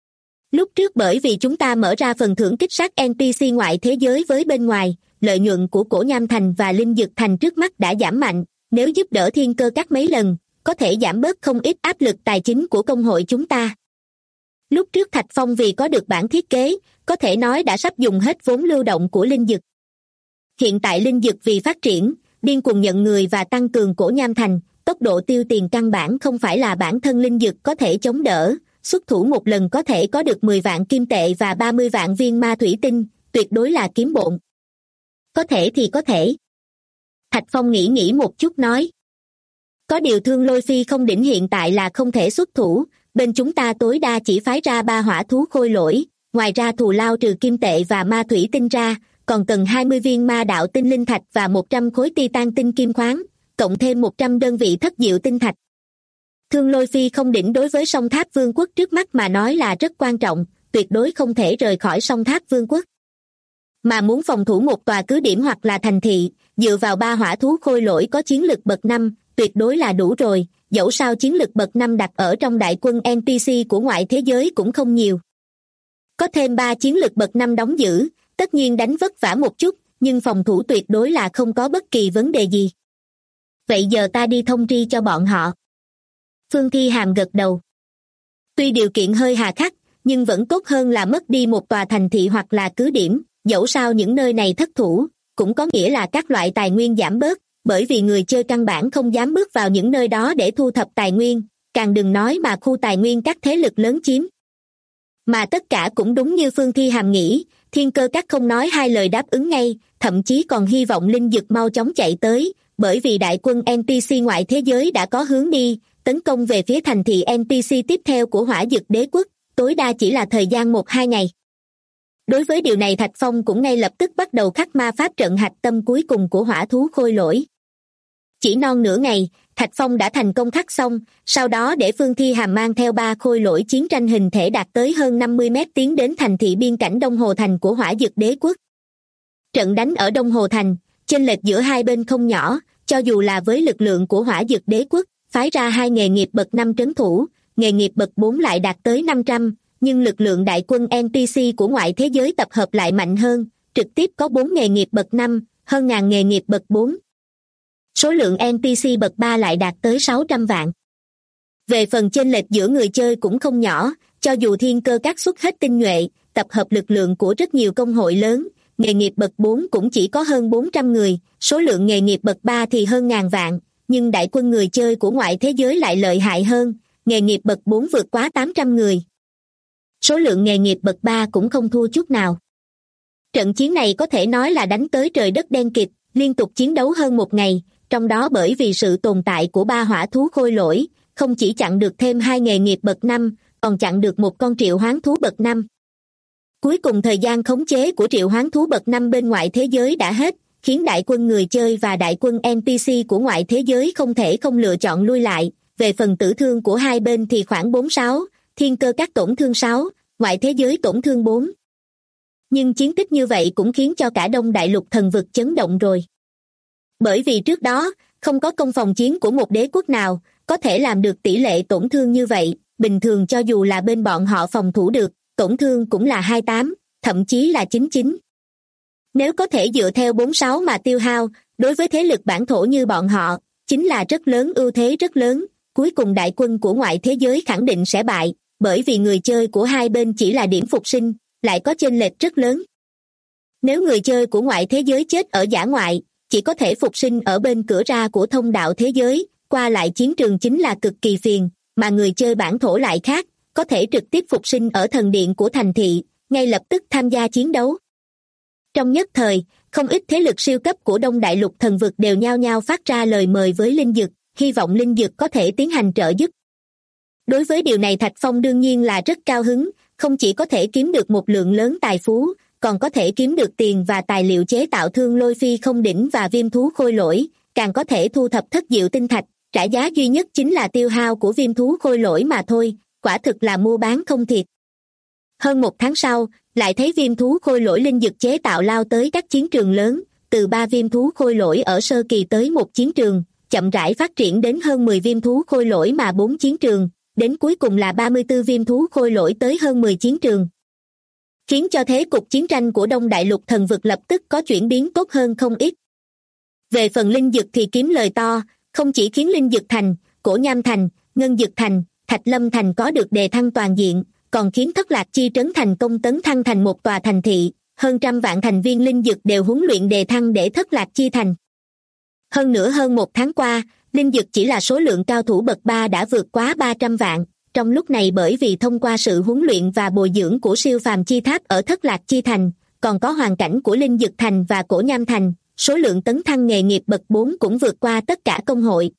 Lúc trước bởi vì chúng ta mở ra phần thưởng kích sát NPC ngoại thế giới với bên ngoài, lợi nhuận của Cổ Nham Thành và Linh Dực Thành trước mắt đã giảm mạnh, nếu giúp đỡ Thiên Cơ Các mấy lần, có thể giảm bớt không ít áp lực tài chính của công hội chúng ta. Lúc trước Thạch Phong vì có được bản thiết kế, có thể nói đã sắp dùng hết vốn lưu động của Linh Dực. Hiện tại Linh Dực vì phát triển, điên cuồng nhận người và tăng cường Cổ Nham Thành, tốc độ tiêu tiền căn bản không phải là bản thân Linh Dực có thể chống đỡ, xuất thủ một lần có thể có được 10 vạn kim tệ và 30 vạn viên ma thủy tinh, tuyệt đối là kiếm bộn. Có thể thì có thể. Thạch Phong nghĩ một chút nói. Có điều Thương Lôi Phi không đỉnh hiện tại là không thể xuất thủ, bên chúng ta tối đa chỉ phái ra 3 hỏa thú khôi lỗi, ngoài ra thù lao trừ kim tệ và ma thủy tinh ra, còn cần 20 viên ma đạo tinh linh thạch và 100 khối titan tinh kim khoáng, cộng thêm 100 đơn vị thất diệu tinh thạch. Thương Lôi Phi không đỉnh đối với song tháp vương quốc trước mắt mà nói là rất quan trọng, tuyệt đối không thể rời khỏi song tháp vương quốc. Mà muốn phòng thủ một tòa cứ điểm hoặc là thành thị, dựa vào 3 hỏa thú khôi lỗi có chiến lực bậc 5, tuyệt đối là đủ rồi, dẫu sao chiến lực bậc 5 đặt ở trong đại quân NPC của ngoại thế giới cũng không nhiều. Có thêm 3 chiến lực bậc 5 đóng giữ, tất nhiên đánh vất vả một chút, nhưng phòng thủ tuyệt đối là không có bất kỳ vấn đề gì. Vậy giờ ta đi thông tri cho bọn họ. Phương Thi Hàm gật đầu. Tuy điều kiện hơi hà khắc, nhưng vẫn tốt hơn là mất đi một tòa thành thị hoặc là cứ điểm, dẫu sao những nơi này thất thủ, cũng có nghĩa là các loại tài nguyên giảm bớt, bởi vì người chơi căn bản không dám bước vào những nơi đó để thu thập tài nguyên, càng đừng nói mà khu tài nguyên các thế lực lớn chiếm. Mà tất cả cũng đúng như Phương Thi Hàm nghĩ, Thiên Cơ Các không nói hai lời đáp ứng ngay, thậm chí còn hy vọng Linh Dực mau chóng chạy tới, bởi vì đại quân NPC ngoại thế giới đã có hướng đi, tấn công về phía thành thị NPC tiếp theo của Hỏa Dực Đế Quốc, tối đa chỉ là thời gian 1-2 ngày. Đối với điều này Thạch Phong cũng ngay lập tức bắt đầu khắc ma pháp trận hạch tâm cuối cùng của hỏa thú khôi lỗi. Chỉ non nửa ngày, Thạch Phong đã thành công khắc xong, sau đó để Phương Thi Hàm mang theo 3 khôi lỗi chiến tranh hình thể đạt tới hơn 50 mét tiến đến thành thị biên cảnh Đông Hồ Thành của Hỏa Dực Đế Quốc. Trận đánh ở Đông Hồ Thành, chênh lệch giữa hai bên không nhỏ, cho dù là với lực lượng của Hỏa Dực Đế Quốc, phái ra 2 nghề nghiệp bậc 5 trấn thủ, nghề nghiệp bậc 4 lại đạt tới 500, nhưng lực lượng đại quân NPC của ngoại thế giới tập hợp lại mạnh hơn, trực tiếp có 4 nghề nghiệp bậc 5, hơn ngàn nghề nghiệp bậc 4. Số lượng NPC bậc 3 lại đạt tới 600 vạn. Về phần chênh lệch giữa người chơi cũng không nhỏ, cho dù Thiên Cơ Các xuất hết tinh nhuệ, tập hợp lực lượng của rất nhiều công hội lớn, nghề nghiệp bậc 4 cũng chỉ có hơn 400 người, số lượng nghề nghiệp bậc 3 thì hơn ngàn vạn, nhưng đại quân người chơi của ngoại thế giới lại lợi hại hơn, nghề nghiệp bậc 4 vượt quá 800 người. Số lượng nghề nghiệp bậc 3 cũng không thua chút nào. Trận chiến này có thể nói là đánh tới trời đất đen kịt, liên tục chiến đấu hơn một ngày, trong đó bởi vì sự tồn tại của 3 hỏa thú khôi lỗi, không chỉ chặn được thêm 2 nghề nghiệp bậc 5, còn chặn được một con triệu hoán thú bậc 5. Cuối cùng thời gian khống chế của triệu hoán thú bậc 5 bên ngoại thế giới đã hết, khiến đại quân người chơi và đại quân NPC của ngoại thế giới không thể không lựa chọn lui lại. Về phần tử thương của hai bên thì khoảng 4-6, thiên cơ các tổn thương 6, ngoại thế giới tổn thương 4. Nhưng chiến tích như vậy cũng khiến cho cả Đông Đại Lục thần vực chấn động rồi. Bởi vì trước đó, không có công phòng chiến của một đế quốc nào có thể làm được tỷ lệ tổn thương như vậy, bình thường cho dù là bên bọn họ phòng thủ được, tổn thương cũng là 28, thậm chí là 99. Nếu có thể dựa theo 46 mà tiêu hao, đối với thế lực bản thổ như bọn họ, chính là rất lớn, ưu thế rất lớn, cuối cùng đại quân của ngoại thế giới khẳng định sẽ bại, bởi vì người chơi của hai bên chỉ là điểm phục sinh, lại có chênh lệch rất lớn. Nếu người chơi của ngoại thế giới chết ở dã ngoại, chỉ có thể phục sinh ở bên cửa ra của thông đạo thế giới, qua lại chiến trường chính là cực kỳ phiền, mà người chơi bản thổ lại khác, có thể trực tiếp phục sinh ở thần điện của thành thị, ngay lập tức tham gia chiến đấu. Trong nhất thời, không ít thế lực siêu cấp của Đông Đại Lục thần vực đều nhao nhao phát ra lời mời với Linh Dực, hy vọng Linh Dực có thể tiến hành trợ giúp. Đối với điều này Thạch Phong đương nhiên là rất cao hứng, không chỉ có thể kiếm được một lượng lớn tài phú, còn có thể kiếm được tiền và tài liệu chế tạo thương lôi phi không đỉnh và viêm thú khôi lỗi, càng có thể thu thập thất diệu tinh thạch, trả giá duy nhất chính là tiêu hao của viêm thú khôi lỗi mà thôi, quả thực là mua bán không thiệt. Hơn 1 tháng sau, lại thấy viêm thú khôi lỗi Linh Dực chế tạo lao tới các chiến trường lớn, từ 3 viêm thú khôi lỗi ở sơ kỳ tới một chiến trường, chậm rãi phát triển đến hơn 10 viêm thú khôi lỗi mà 4 chiến trường, đến cuối cùng là 34 viêm thú khôi lỗi tới hơn 10 chiến trường. Khiến cho thế cục chiến tranh của Đông Đại Lục thần vực lập tức có chuyển biến tốt hơn không ít. Về phần Linh Dực thì kiếm lời to, không chỉ khiến Linh Dực Thành, Cổ Nham Thành, Ngân Dực Thành, Thạch Lâm Thành có được đề thăng toàn diện, còn khiến Thất Lạc Chi Trấn thành công tấn thăng thành một tòa thành thị, hơn 100 vạn thành viên Linh Dực đều huấn luyện đề thăng để Thất Lạc Chi Thành. Hơn nữa hơn 1 tháng qua, Linh Dực chỉ là số lượng cao thủ bậc 3 đã vượt quá 300 vạn, trong lúc này bởi vì thông qua sự huấn luyện và bồi dưỡng của siêu phàm chi tháp ở Thất Lạc Chi Thành, còn có hoàn cảnh của Linh Dực Thành và Cổ Nham Thành, số lượng tấn thăng nghề nghiệp bậc 4 cũng vượt qua tất cả công hội.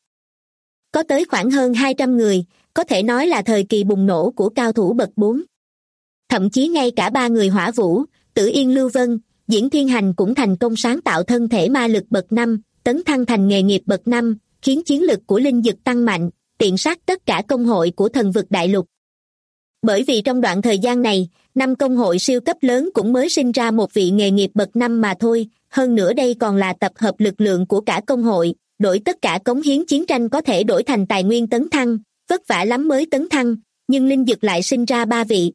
Có tới khoảng hơn 200 người, có thể nói là thời kỳ bùng nổ của cao thủ bậc 4. Thậm chí ngay cả 3 người Hỏa Vũ, Tử Yên Lưu Vân, Diễn Thiên Hành cũng thành công sáng tạo thân thể ma lực bậc 5, tấn thăng thành nghề nghiệp bậc 5, khiến chiến lực của Linh Dực tăng mạnh, tiện sát tất cả công hội của thần vực đại lục. Bởi vì trong đoạn thời gian này, 5 công hội siêu cấp lớn cũng mới sinh ra một vị nghề nghiệp bậc 5 mà thôi, hơn nữa đây còn là tập hợp lực lượng của cả công hội, đổi tất cả cống hiến chiến tranh có thể đổi thành tài nguyên tấn thăng, vất vả lắm mới tấn thăng, nhưng Linh Dực lại sinh ra 3 vị.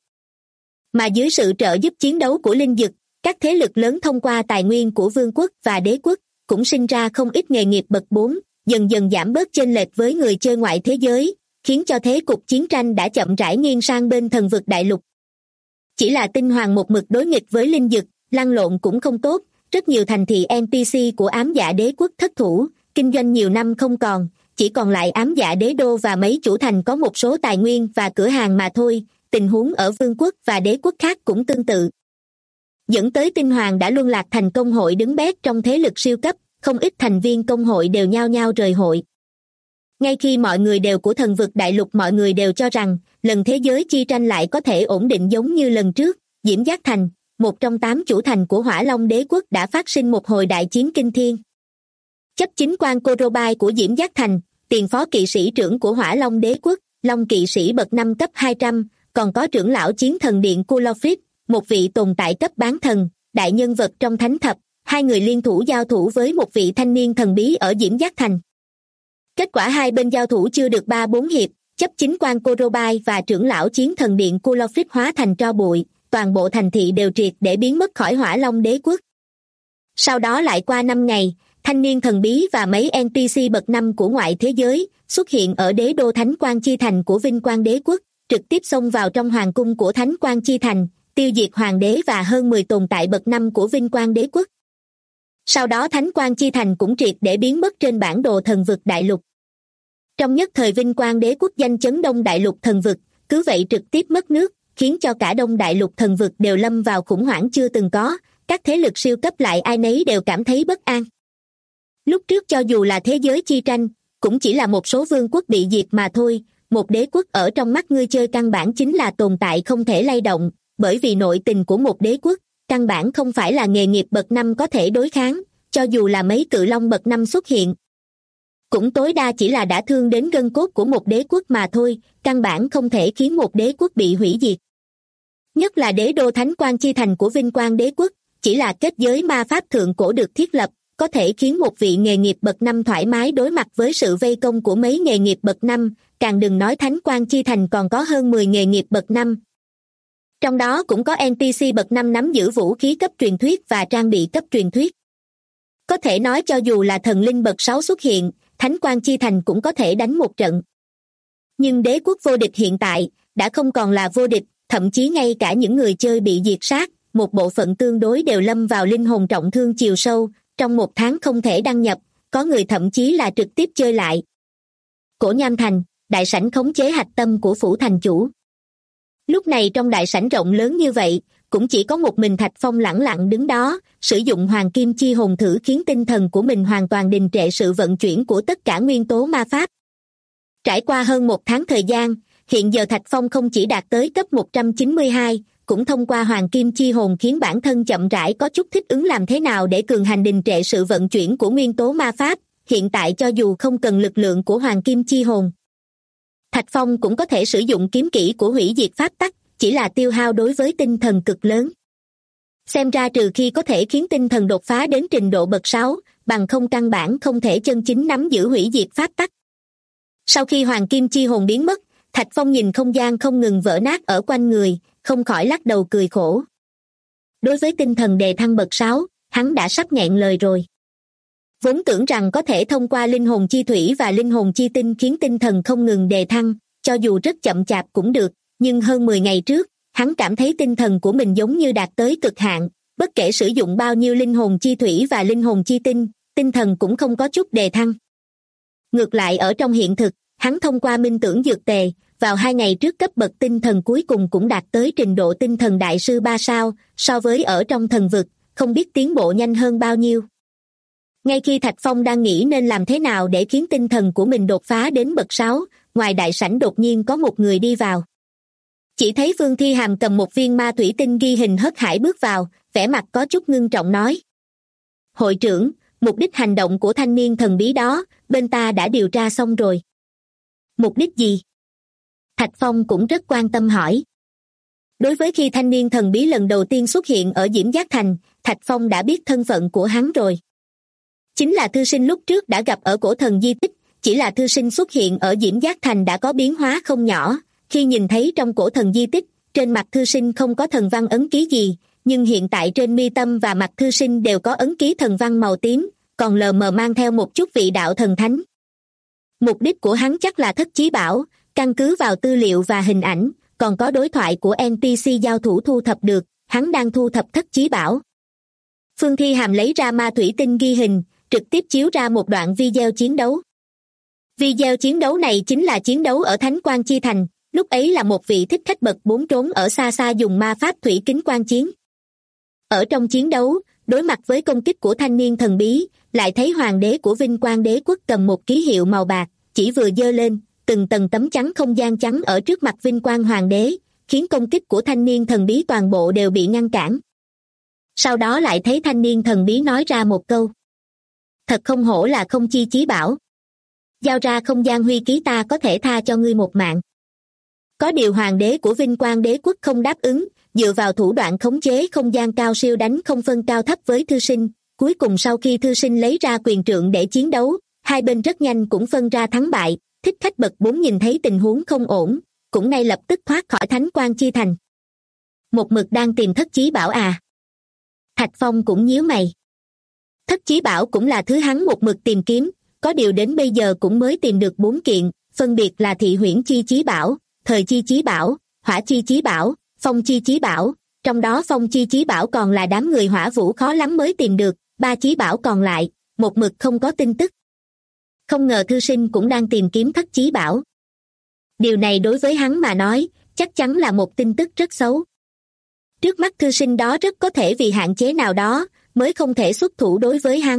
Mà dưới sự trợ giúp chiến đấu của Linh Dực, các thế lực lớn thông qua tài nguyên của vương quốc và đế quốc, cũng sinh ra không ít nghề nghiệp bậc 4, dần dần giảm bớt chênh lệch với người chơi ngoại thế giới, khiến cho thế cục chiến tranh đã chậm rãi nghiêng sang bên thần vực đại lục. Chỉ là Tinh Hoàng một mực đối nghịch với Linh Dực, lăn lộn cũng không tốt, rất nhiều thành thị NPC của Ám Dạ Đế quốc thất thủ, kinh doanh nhiều năm không còn, chỉ còn lại Ám Dạ Đế đô và mấy chủ thành có một số tài nguyên và cửa hàng mà thôi, tình huống ở vương quốc và đế quốc khác cũng tương tự. Dẫn tới Tinh Hoàng đã luân lạc thành công hội đứng bét trong thế lực siêu cấp, không ít thành viên công hội đều nhao nhao rời hội. Ngay khi mọi người đều của thần vực đại lục mọi người đều cho rằng, lần thế giới chi tranh lại có thể ổn định giống như lần trước, Diễm Giác Thành, một trong 8 chủ thành của Hỏa Long Đế quốc đã phát sinh một hồi đại chiến kinh thiên. Chấp chính quan Corobai của Diễm Giác Thành, tiền phó kỵ sĩ trưởng của Hỏa Long Đế quốc, Long kỵ sĩ bậc 5 cấp 200, còn có trưởng lão chiến thần điện Kulofit, một vị tồn tại cấp bán thần, đại nhân vật trong thánh thập, hai người liên thủ giao thủ với một vị thanh niên thần bí ở Diễm Giác Thành. Kết quả hai bên giao thủ chưa được 3-4 hiệp, chấp chính quan Corobai và trưởng lão chiến thần điện Kulofit hóa thành tro bụi, toàn bộ thành thị đều triệt để biến mất khỏi Hỏa Long Đế quốc. Sau đó lại qua 5 ngày, thanh niên thần bí và mấy NPC bậc 5 của ngoại thế giới xuất hiện ở đế đô Thánh Quang Chi Thành của Vinh Quang Đế quốc, trực tiếp xông vào trong hoàng cung của Thánh Quang Chi Thành, tiêu diệt hoàng đế và hơn 10 tồn tại bậc 5 của Vinh Quang Đế quốc. Sau đó Thánh Quang Chi Thành cũng triệt để biến mất trên bản đồ thần vực đại lục. Trong nhất thời Vinh Quang Đế quốc danh chấn Đông Đại Lục thần vực, cứ vậy trực tiếp mất nước, khiến cho cả Đông Đại Lục thần vực đều lâm vào khủng hoảng chưa từng có, các thế lực siêu cấp lại ai nấy đều cảm thấy bất an. Lúc trước cho dù là thế giới chi tranh, cũng chỉ là một số vương quốc bị diệt mà thôi, một đế quốc ở trong mắt ngươi chơi căn bản chính là tồn tại không thể lay động, bởi vì nội tình của một đế quốc, căn bản không phải là nghề nghiệp bậc năm có thể đối kháng, cho dù là mấy cự long bậc năm xuất hiện. Cũng tối đa chỉ là đã thương đến gân cốt của một đế quốc mà thôi, căn bản không thể khiến một đế quốc bị hủy diệt. Nhất là đế đô Thánh Quang Chi Thành của Vinh Quang Đế Quốc, chỉ là kết giới ma pháp thượng cổ được thiết lập, có thể khiến một vị nghề nghiệp bậc năm thoải mái đối mặt với sự vây công của mấy nghề nghiệp bậc năm, càng đừng nói Thánh Quang Chi Thành còn có hơn 10 nghề nghiệp bậc năm. Trong đó cũng có NPC bậc năm nắm giữ vũ khí cấp truyền thuyết và trang bị cấp truyền thuyết. Có thể nói cho dù là thần linh bậc 6 xuất hiện, Thánh Quang Chi Thành cũng có thể đánh một trận. Nhưng đế quốc vô địch hiện tại, đã không còn là vô địch, thậm chí ngay cả những người chơi bị diệt sát, một bộ phận tương đối đều lâm vào linh hồn trọng thương chiều sâu, trong 1 tháng không thể đăng nhập, có người thậm chí là trực tiếp chơi lại. Cổ Nham Thành, đại sảnh khống chế hạch tâm của phủ thành chủ. Lúc này trong đại sảnh rộng lớn như vậy, cũng chỉ có một mình Thạch Phong lẳng lặng đứng đó, sử dụng hoàng kim chi hồn thử khiến tinh thần của mình hoàn toàn đình trệ sự vận chuyển của tất cả nguyên tố ma pháp. Trải qua hơn 1 tháng thời gian, hiện giờ Thạch Phong không chỉ đạt tới cấp 192, cũng thông qua hoàng kim chi hồn khiến bản thân chậm rãi có chút thích ứng làm thế nào để cường hành đình trệ sự vận chuyển của nguyên tố ma pháp, hiện tại cho dù không cần lực lượng của hoàng kim chi hồn. Thạch Phong cũng có thể sử dụng kiếm kỹ của hủy diệt pháp tắc, chỉ là tiêu hao đối với tinh thần cực lớn. Xem ra trừ khi có thể khiến tinh thần đột phá đến trình độ bậc 6, bằng không căn bản không thể chân chính nắm giữ hủy diệt pháp tắc. Sau khi hoàng kim chi hồn biến mất, Thạch Phong nhìn không gian không ngừng vỡ nát ở quanh người, không khỏi lắc đầu cười khổ. Đối với tinh thần đề thăng bậc 6, hắn đã sắp nghẹn lời rồi. Vốn tưởng rằng có thể thông qua linh hồn chi thủy và linh hồn chi tinh khiến tinh thần không ngừng đề thăng, cho dù rất chậm chạp cũng được, nhưng hơn 10 ngày trước, hắn cảm thấy tinh thần của mình giống như đạt tới cực hạn, bất kể sử dụng bao nhiêu linh hồn chi thủy và linh hồn chi tinh, tinh thần cũng không có chút đề thăng. Ngược lại ở trong hiện thực, hắn thông qua minh tưởng dược tề, vào 2 ngày trước cấp bậc tinh thần cuối cùng cũng đạt tới trình độ tinh thần đại sư 3 sao, so với ở trong thần vực, không biết tiến bộ nhanh hơn bao nhiêu. Ngay khi Thạch Phong đang nghĩ nên làm thế nào để khiến tinh thần của mình đột phá đến bậc 6, ngoài đại sảnh đột nhiên có một người đi vào. Chỉ thấy Phương Thi Hàm cầm một viên ma thủy tinh ghi hình hớt hải bước vào, vẻ mặt có chút ngưng trọng nói. Hội trưởng, mục đích hành động của thanh niên thần bí đó, bên ta đã điều tra xong rồi. Mục đích gì? Thạch Phong cũng rất quan tâm hỏi. Đối với khi thanh niên thần bí lần đầu tiên xuất hiện ở Diễm Giác Thành, Thạch Phong đã biết thân phận của hắn rồi. Chính là thư sinh lúc trước đã gặp ở cổ thần di tích, chỉ là thư sinh xuất hiện ở Diễm Giác Thành đã có biến hóa không nhỏ, khi nhìn thấy trong cổ thần di tích, trên mặt thư sinh không có thần văn ấn ký gì, nhưng hiện tại trên mi tâm và mặt thư sinh đều có ấn ký thần văn màu tím, còn lờ mờ mang theo một chút vị đạo thần thánh. Mục đích của hắn chắc là thất chí bảo, căn cứ vào tư liệu và hình ảnh, còn có đối thoại của NPC giao thủ thu thập được, hắn đang thu thập thất chí bảo. Phương Thi Hàm lấy ra ma thủy tinh ghi hình, trực tiếp chiếu ra một đoạn video chiến đấu. Video chiến đấu này chính là chiến đấu ở Thánh Quang Chi Thành, lúc ấy là một vị thích khách bậc 4 trốn ở xa xa dùng ma pháp thủy kính quan chiến. Ở trong chiến đấu, đối mặt với công kích của thanh niên thần bí, lại thấy hoàng đế của Vinh Quang Đế Quốc cầm một ký hiệu màu bạc, chỉ vừa giơ lên, từng tầng tấm chắn không gian chắn ở trước mặt Vinh Quang Hoàng đế, khiến công kích của thanh niên thần bí toàn bộ đều bị ngăn cản. Sau đó lại thấy thanh niên thần bí nói ra một câu. Thật không hổ là không chi chí bảo. Giao ra không gian huy ký ta có thể tha cho ngươi một mạng. Có điều hoàng đế của Vinh Quang Đế Quốc không đáp ứng, dựa vào thủ đoạn khống chế không gian cao siêu đánh không phân cao thấp với thư sinh. Cuối cùng sau khi thư sinh lấy ra quyền trượng để chiến đấu, hai bên rất nhanh cũng phân ra thắng bại. Thích khách bậc 4 nhìn thấy tình huống không ổn, cũng ngay lập tức thoát khỏi Thánh Quang Chi Thành. Một mực đang tìm thất chí bảo à? Thạch Phong cũng nhíu mày. Thất chí bảo cũng là thứ hắn một mực tìm kiếm, có điều đến bây giờ cũng mới tìm được 4 kiện, phân biệt là thị huyễn chi chí bảo, thời chi chí bảo, hỏa chi chí bảo, phong chi chí bảo, trong đó phong chi chí bảo còn là đám người hỏa vũ khó lắm mới tìm được, 3 chí bảo còn lại, một mực không có tin tức. Không ngờ thư sinh cũng đang tìm kiếm thất chí bảo. Điều này đối với hắn mà nói, chắc chắn là một tin tức rất xấu. Trước mắt thư sinh đó rất có thể vì hạn chế nào đó, mới không thể xuất thủ đối với hắn,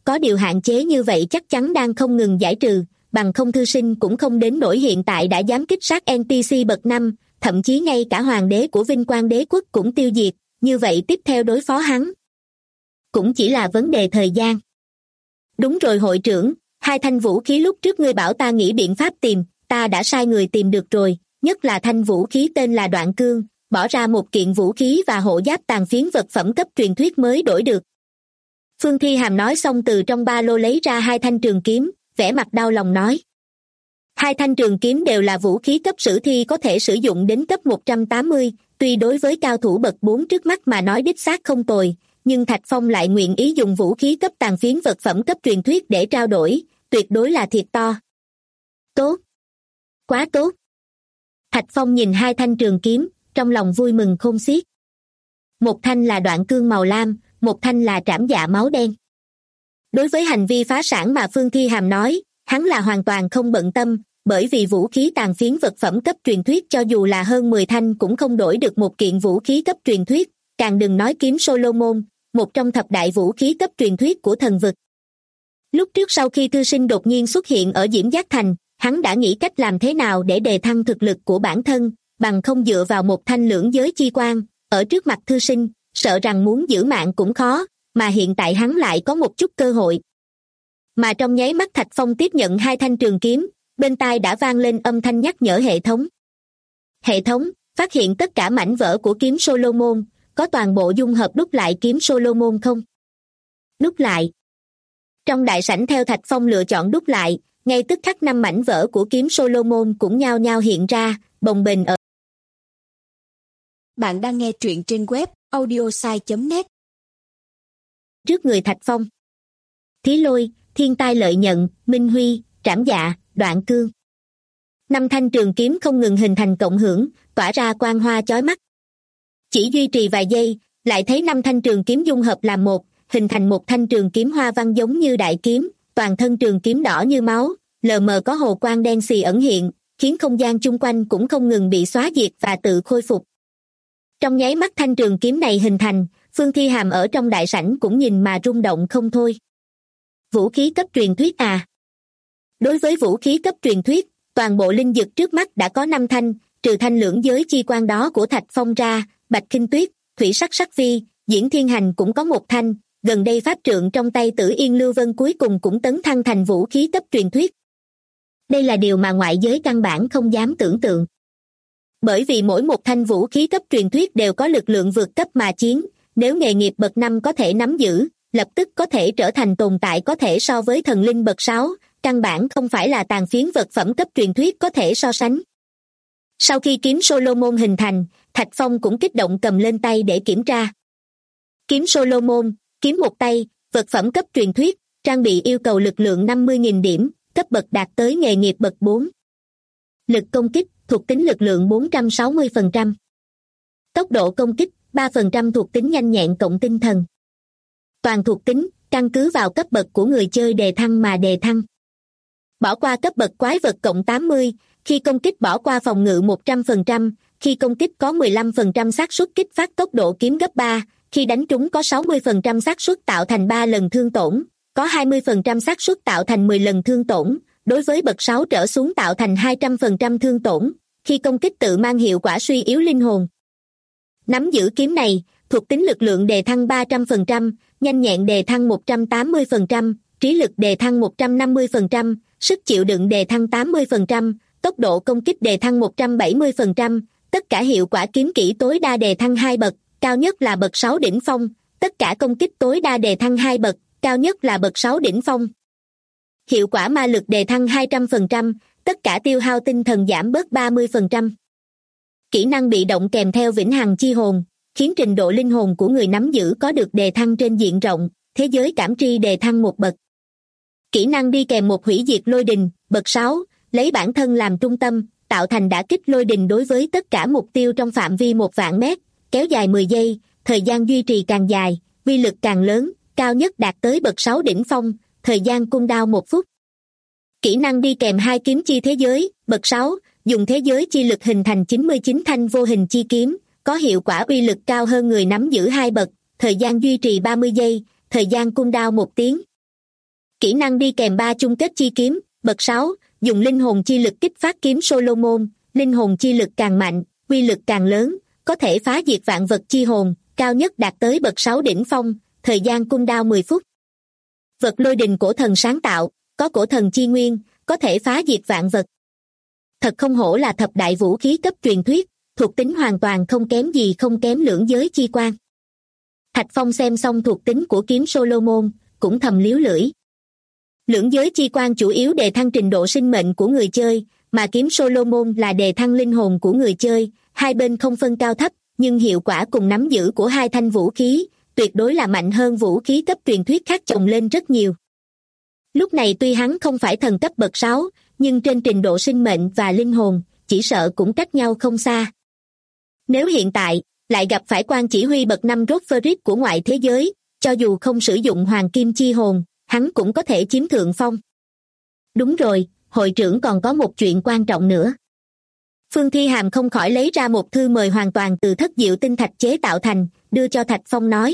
có điều hạn chế như vậy chắc chắn đang không ngừng giải trừ, bằng không thư sinh cũng không đến nỗi hiện tại đã dám kích sát NPC bậc 5, thậm chí ngay cả hoàng đế của Vinh Quang Đế quốc cũng tiêu diệt, như vậy tiếp theo đối phó hắn cũng chỉ là vấn đề thời gian. Đúng rồi hội trưởng, 2 thanh vũ khí lúc trước ngươi bảo ta nghĩ biện pháp tìm, ta đã sai người tìm được rồi, nhất là thanh vũ khí tên là Đoạn Cương, bỏ ra 1 kiện vũ khí và hộ giáp tàn phiến vật phẩm cấp truyền thuyết mới đổi được. Phương Thi Hàm nói xong từ trong ba lô lấy ra 2 thanh trường kiếm, vẻ mặt đau lòng nói. 2 thanh trường kiếm đều là vũ khí cấp sử thi có thể sử dụng đến cấp 180, tuy đối với cao thủ bậc 4 trước mắt mà nói đích xác không tồi, nhưng Thạch Phong lại nguyện ý dùng vũ khí cấp tàn phiến vật phẩm cấp truyền thuyết để trao đổi, tuyệt đối là thiệt to. Tốt! Quá tốt! Thạch Phong nhìn 2 thanh trường kiếm, trong lòng vui mừng khôn xiết. Một thanh là Đoạn Cương màu lam, một thanh là Trảm Dạ máu đen. Đối với hành vi phá sản mà Phương Thi Hàm nói, hắn là hoàn toàn không bận tâm, bởi vì vũ khí tàn phiến vật phẩm cấp truyền thuyết cho dù là hơn 10 thanh cũng không đổi được 1 kiện vũ khí cấp truyền thuyết, càng đừng nói kiếm Solomon, một trong thập đại vũ khí cấp truyền thuyết của thần vực. Lúc trước sau khi thư sinh đột nhiên xuất hiện ở Diễm Giác Thành, hắn đã nghĩ cách làm thế nào để đề thăng thực lực của bản thân, bằng không dựa vào một thanh lưỡng giới chi quan, ở trước mặt thư sinh, sợ rằng muốn giữ mạng cũng khó, mà hiện tại hắn lại có một chút cơ hội. Mà trong nháy mắt Thạch Phong tiếp nhận 2 thanh trường kiếm, bên tai đã vang lên âm thanh nhắc nhở hệ thống. Hệ thống, phát hiện tất cả mảnh vỡ của kiếm Solomon, có toàn bộ dung hợp đúc lại kiếm Solomon không? Đúc lại. Trong đại sảnh theo Thạch Phong lựa chọn đúc lại, ngay tức khắc 5 mảnh vỡ của kiếm Solomon cũng nhao nhao hiện ra, bồng bềnh ở. Bạn đang nghe truyện trên web audiosai.net. Trước người Thạch Phong. Thí Lôi, Thiên Tai Lợi Nhận, Minh Huy, Trảm Dạ, Đoạn Cương. 5 thanh trường kiếm không ngừng hình thành cộng hưởng, tỏa ra quang hoa chói mắt. Chỉ duy trì vài giây, lại thấy 5 thanh trường kiếm dung hợp làm một, hình thành một thanh trường kiếm hoa văn giống như đại kiếm, toàn thân trường kiếm đỏ như máu, lờ mờ có hồ quang đen xì ẩn hiện, khiến không gian chung quanh cũng không ngừng bị xóa diệt và tự khôi phục. Trong nháy mắt thanh trường kiếm này hình thành, Phương Thi Hàm ở trong đại sảnh cũng nhìn mà rung động không thôi. Vũ khí cấp truyền thuyết à? Đối với vũ khí cấp truyền thuyết, toàn bộ linh dược trước mắt đã có 5 thanh, trừ thanh lưỡng giới chi quan đó của Thạch Phong ra, Bạch Kinh Tuyết, Thủy Sắc Sắc Vi, Diễn Thiên Hành cũng có 1 thanh, gần đây pháp trượng trong tay Tử Yên Lưu Vân cuối cùng cũng tấn thăng thành vũ khí cấp truyền thuyết. Đây là điều mà ngoại giới căn bản không dám tưởng tượng. Bởi vì mỗi một thanh vũ khí cấp truyền thuyết đều có lực lượng vượt cấp mà chiến, nếu nghề nghiệp bậc 5 có thể nắm giữ, lập tức có thể trở thành tồn tại có thể so với thần linh bậc 6, căn bản không phải là tàn phiến vật phẩm cấp truyền thuyết có thể so sánh. Sau khi kiếm Solomon hình thành, Thạch Phong cũng kích động cầm lên tay để kiểm tra. Kiếm Solomon, kiếm một tay, vật phẩm cấp truyền thuyết, trang bị yêu cầu lực lượng 50.000 điểm, cấp bậc đạt tới nghề nghiệp bậc 4. Lực công kích, thuộc tính lực lượng 460%. Tốc độ công kích, 3% thuộc tính nhanh nhẹn cộng tinh thần. Toàn thuộc tính, căn cứ vào cấp bậc của người chơi đề thăng mà đề thăng. Bỏ qua cấp bậc quái vật cộng 80, khi công kích bỏ qua phòng ngự 100%, khi công kích có 15% xác suất kích phát tốc độ kiếm gấp 3, khi đánh trúng có 60% xác suất tạo thành 3 lần thương tổn, có 20% xác suất tạo thành 10 lần thương tổn, đối với bậc 6 trở xuống tạo thành 200% thương tổn, khi công kích tự mang hiệu quả suy yếu linh hồn. Nắm giữ kiếm này, thuộc tính lực lượng đề thăng 300%, nhanh nhẹn đề thăng 180%, trí lực đề thăng 150%, sức chịu đựng đề thăng 80%, tốc độ công kích đề thăng 170%, tất cả hiệu quả kiếm kỹ tối đa đề thăng 2 bậc, cao nhất là bậc 6 đỉnh phong, tất cả công kích tối đa đề thăng 2 bậc, cao nhất là bậc 6 đỉnh phong. Hiệu quả ma lực đề thăng 200%, tất cả tiêu hao tinh thần giảm bớt 30%. Kỹ năng bị động kèm theo vĩnh hằng chi hồn, khiến trình độ linh hồn của người nắm giữ có được đề thăng trên diện rộng, thế giới cảm tri đề thăng 1 bậc. Kỹ năng đi kèm một hủy diệt lôi đình, bậc 6, lấy bản thân làm trung tâm, tạo thành đả kích lôi đình đối với tất cả mục tiêu trong phạm vi 1.000 mét, kéo dài 10 giây, thời gian duy trì càng dài, uy lực càng lớn, cao nhất đạt tới bậc 6 đỉnh phong, thời gian cooldown 1 phút. Kỹ năng đi kèm 2 kiếm chi thế giới, bậc 6, dùng thế giới chi lực hình thành 99 thanh vô hình chi kiếm, có hiệu quả uy lực cao hơn người nắm giữ 2 bậc, thời gian duy trì 30 giây, thời gian cooldown 1 tiếng. Kỹ năng đi kèm 3 chung kết chi kiếm, bậc 6, dùng linh hồn chi lực kích phát kiếm Solomon, linh hồn chi lực càng mạnh, uy lực càng lớn, có thể phá diệt vạn vật chi hồn, cao nhất đạt tới bậc 6 đỉnh phong, thời gian cooldown 10 phút. Vật lôi đình cổ thần sáng tạo, có cổ thần chi nguyên, có thể phá diệt vạn vật. Thật không hổ là thập đại vũ khí cấp truyền thuyết, thuộc tính hoàn toàn không kém gì không kém lưỡng giới chi quan. Thạch Phong xem xong thuộc tính của kiếm Solomon, cũng thầm liếu lưỡi. Lưỡng giới chi quan chủ yếu đề thăng trình độ sinh mệnh của người chơi, mà kiếm Solomon là đề thăng linh hồn của người chơi, hai bên không phân cao thấp, nhưng hiệu quả cùng nắm giữ của hai thanh vũ khí, tuyệt đối là mạnh hơn vũ khí cấp truyền thuyết khác chồng lên rất nhiều. Lúc này tuy hắn không phải thần cấp bậc 6, nhưng trên trình độ sinh mệnh và linh hồn, chỉ sợ cũng cách nhau không xa. Nếu hiện tại, lại gặp phải quan chỉ huy bậc 5 Rodferit của ngoại thế giới, cho dù không sử dụng hoàng kim chi hồn, hắn cũng có thể chiếm thượng phong. Đúng rồi, hội trưởng còn có một chuyện quan trọng nữa. Phương Thi Hàm không khỏi lấy ra một thư mời hoàn toàn từ thất diệu tinh thạch chế tạo thành, đưa cho Thạch Phong nói.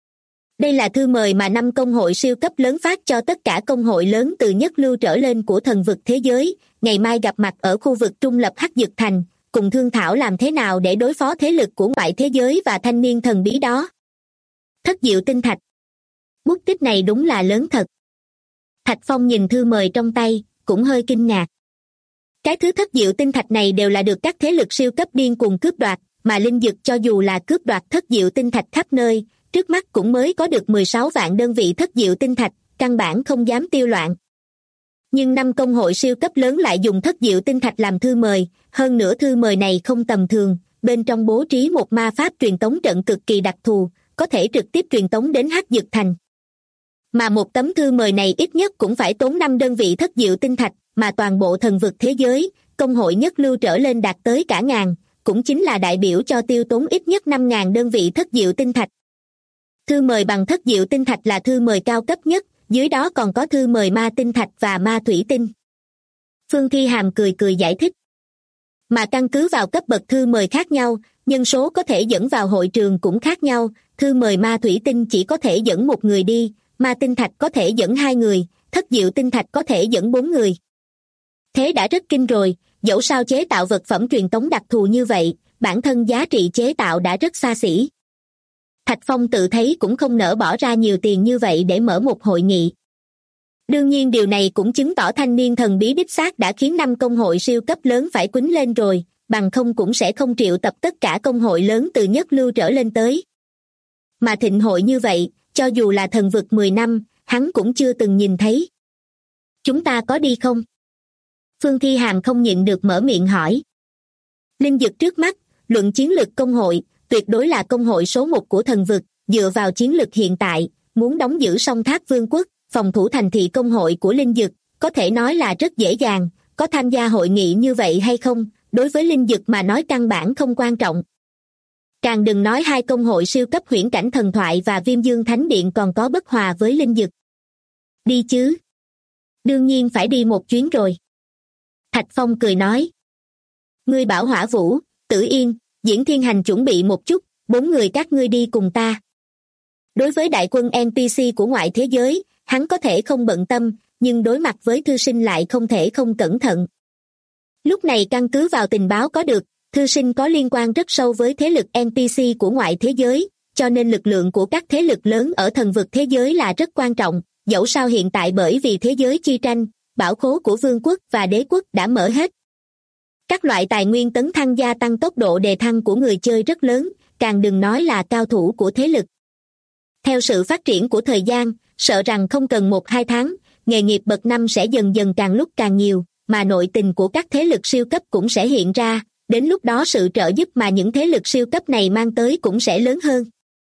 Đây là thư mời mà 5 công hội siêu cấp lớn phát cho tất cả công hội lớn từ nhất lưu trở lên của thần vực thế giới, ngày mai gặp mặt ở khu vực trung lập Hắc Dực Thành, cùng thương thảo làm thế nào để đối phó thế lực của ngoại thế giới và thanh niên thần bí đó. Thất diệu tinh thạch. Bút tích này đúng là lớn thật. Thạch Phong nhìn thư mời trong tay, cũng hơi kinh ngạc. Cái thứ thất diệu tinh thạch này đều là được các thế lực siêu cấp điên cuồng cướp đoạt, mà Linh Dực cho dù là cướp đoạt thất diệu tinh thạch khắp nơi, trước mắt cũng mới có được 16 vạn đơn vị thất diệu tinh thạch, căn bản không dám tiêu loạn. Nhưng 5 công hội siêu cấp lớn lại dùng thất diệu tinh thạch làm thư mời, hơn nữa thư mời này không tầm thường, bên trong bố trí một ma pháp truyền tống trận cực kỳ đặc thù, có thể trực tiếp truyền tống đến Hắc Dực Thành. Mà một tấm thư mời này ít nhất cũng phải tốn 5 đơn vị thất diệu tinh thạch, mà toàn bộ thần vực thế giới, công hội nhất lưu trở lên đạt tới cả ngàn, cũng chính là đại biểu cho tiêu tốn ít nhất 5.000 đơn vị thất diệu tinh thạch. Thư mời bằng thất diệu tinh thạch là thư mời cao cấp nhất, dưới đó còn có thư mời ma tinh thạch và ma thủy tinh. Phương Thi Hàm cười cười giải thích. Mà căn cứ vào cấp bậc thư mời khác nhau, nhân số có thể dẫn vào hội trường cũng khác nhau, thư mời ma thủy tinh chỉ có thể dẫn một người đi, ma tinh thạch có thể dẫn 2 người, thất diệu tinh thạch có thể dẫn 4 người. Thế đã rất kinh rồi, dẫu sao chế tạo vật phẩm truyền tống đặc thù như vậy, bản thân giá trị chế tạo đã rất xa xỉ. Thạch Phong tự thấy cũng không nỡ bỏ ra nhiều tiền như vậy để mở một hội nghị. Đương nhiên điều này cũng chứng tỏ thanh niên thần bí đích xác đã khiến 5 công hội siêu cấp lớn phải quýnh lên rồi, bằng không cũng sẽ không triệu tập tất cả công hội lớn từ nhất lưu trở lên tới. Mà thịnh hội như vậy, cho dù là thần vực 10 năm, hắn cũng chưa từng nhìn thấy. Chúng ta có đi không? Phương Thi Hàm không nhịn được mở miệng hỏi. Linh Dực trước mắt, luận chiến lực công hội, tuyệt đối là công hội số 1 của thần vực, dựa vào chiến lực hiện tại, muốn đóng giữ Song Tháp Vương quốc, phòng thủ thành thị công hội của Linh Dực, có thể nói là rất dễ dàng, có tham gia hội nghị như vậy hay không, đối với Linh Dực mà nói căn bản không quan trọng. Càng đừng nói 2 công hội siêu cấp huyễn cảnh thần thoại và Viêm Dương Thánh Điện còn có bất hòa với Linh Dực. Đi chứ? Đương nhiên phải đi một chuyến rồi. Thạch Phong cười nói. Ngươi bảo Hỏa Vũ, Tử Yên, Diễn Thiên Hành chuẩn bị một chút, 4 người các ngươi đi cùng ta. Đối với đại quân NPC của ngoại thế giới, hắn có thể không bận tâm, nhưng đối mặt với thư sinh lại không thể không cẩn thận. Lúc này căn cứ vào tình báo có được, thư sinh có liên quan rất sâu với thế lực NPC của ngoại thế giới, cho nên lực lượng của các thế lực lớn ở thần vực thế giới là rất quan trọng, dẫu sao hiện tại bởi vì thế giới chi tranh, bảo khố của vương quốc và đế quốc đã mở hết. Các loại tài nguyên tấn thăng gia tăng tốc độ đề thăng của người chơi rất lớn, càng đừng nói là cao thủ của thế lực. Theo sự phát triển của thời gian, sợ rằng không cần 1-2 tháng, nghề nghiệp bậc 5 sẽ dần dần càng lúc càng nhiều, mà nội tình của các thế lực siêu cấp cũng sẽ hiện ra, đến lúc đó sự trợ giúp mà những thế lực siêu cấp này mang tới cũng sẽ lớn hơn.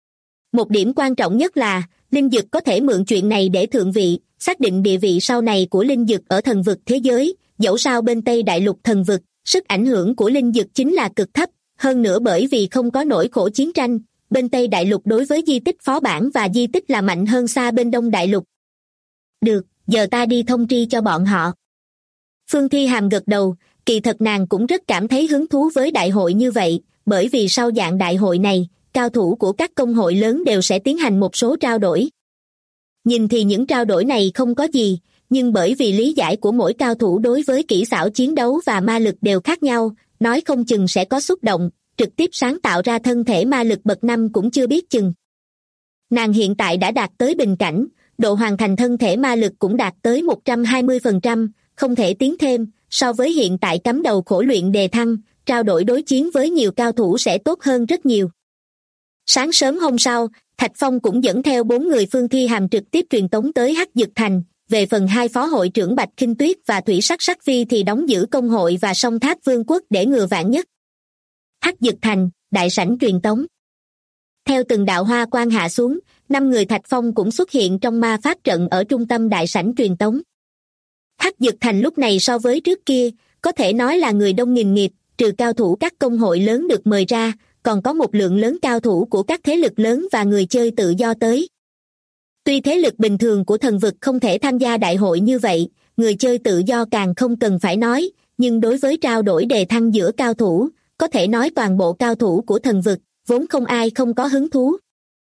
Một điểm quan trọng nhất là, Linh Dực có thể mượn chuyện này để thượng vị, xác định địa vị sau này của Linh Dực ở thần vực thế giới, dẫu sao bên Tây Đại Lục thần vực, sức ảnh hưởng của Linh Dực chính là cực thấp, hơn nữa bởi vì không có nỗi khổ chiến tranh, bên Tây Đại Lục đối với di tích phó bản và di tích là mạnh hơn xa bên Đông Đại Lục. Được, giờ ta đi thông tri cho bọn họ. Phương Thi Hàm gật đầu, kỳ thật nàng cũng rất cảm thấy hứng thú với đại hội như vậy, bởi vì sau dạng đại hội này, cao thủ của các công hội lớn đều sẽ tiến hành một số trao đổi. Nhìn thì những trao đổi này không có gì, nhưng bởi vì lý giải của mỗi cao thủ đối với kỹ xảo chiến đấu và ma lực đều khác nhau, nói không chừng sẽ có xúc động, trực tiếp sáng tạo ra thân thể ma lực bậc 5 cũng chưa biết chừng. Nàng hiện tại đã đạt tới bình cảnh, độ hoàn thành thân thể ma lực cũng đạt tới 120%, không thể tiến thêm, so với hiện tại cắm đầu khổ luyện đề thăng, trao đổi đối chiến với nhiều cao thủ sẽ tốt hơn rất nhiều. Sáng sớm hôm sau, Thạch Phong cũng dẫn theo 4 người Phương Thi Hàm trực tiếp truyền tống tới Hắc Dực Thành, về phần hai phó hội trưởng Bạch Khinh Tuyết và Thủy Sắc Sắc Phi thì đóng giữ công hội và song tháp vương quốc để ngừa vạn nhất. Hắc Dực Thành, đại sảnh truyền tống. Theo từng đạo hoa quang hạ xuống, 5 người Thạch Phong cũng xuất hiện trong ma pháp trận ở trung tâm đại sảnh truyền tống. Hắc Dực Thành lúc này so với trước kia, có thể nói là người đông nghìn nghịt, trừ cao thủ các công hội lớn được mời ra, còn có một lượng lớn cao thủ của các thế lực lớn và người chơi tự do tới. Tuy thế lực bình thường của thần vực không thể tham gia đại hội như vậy, người chơi tự do càng không cần phải nói, nhưng đối với trao đổi đề thăng giữa cao thủ, có thể nói toàn bộ cao thủ của thần vực, vốn không ai không có hứng thú.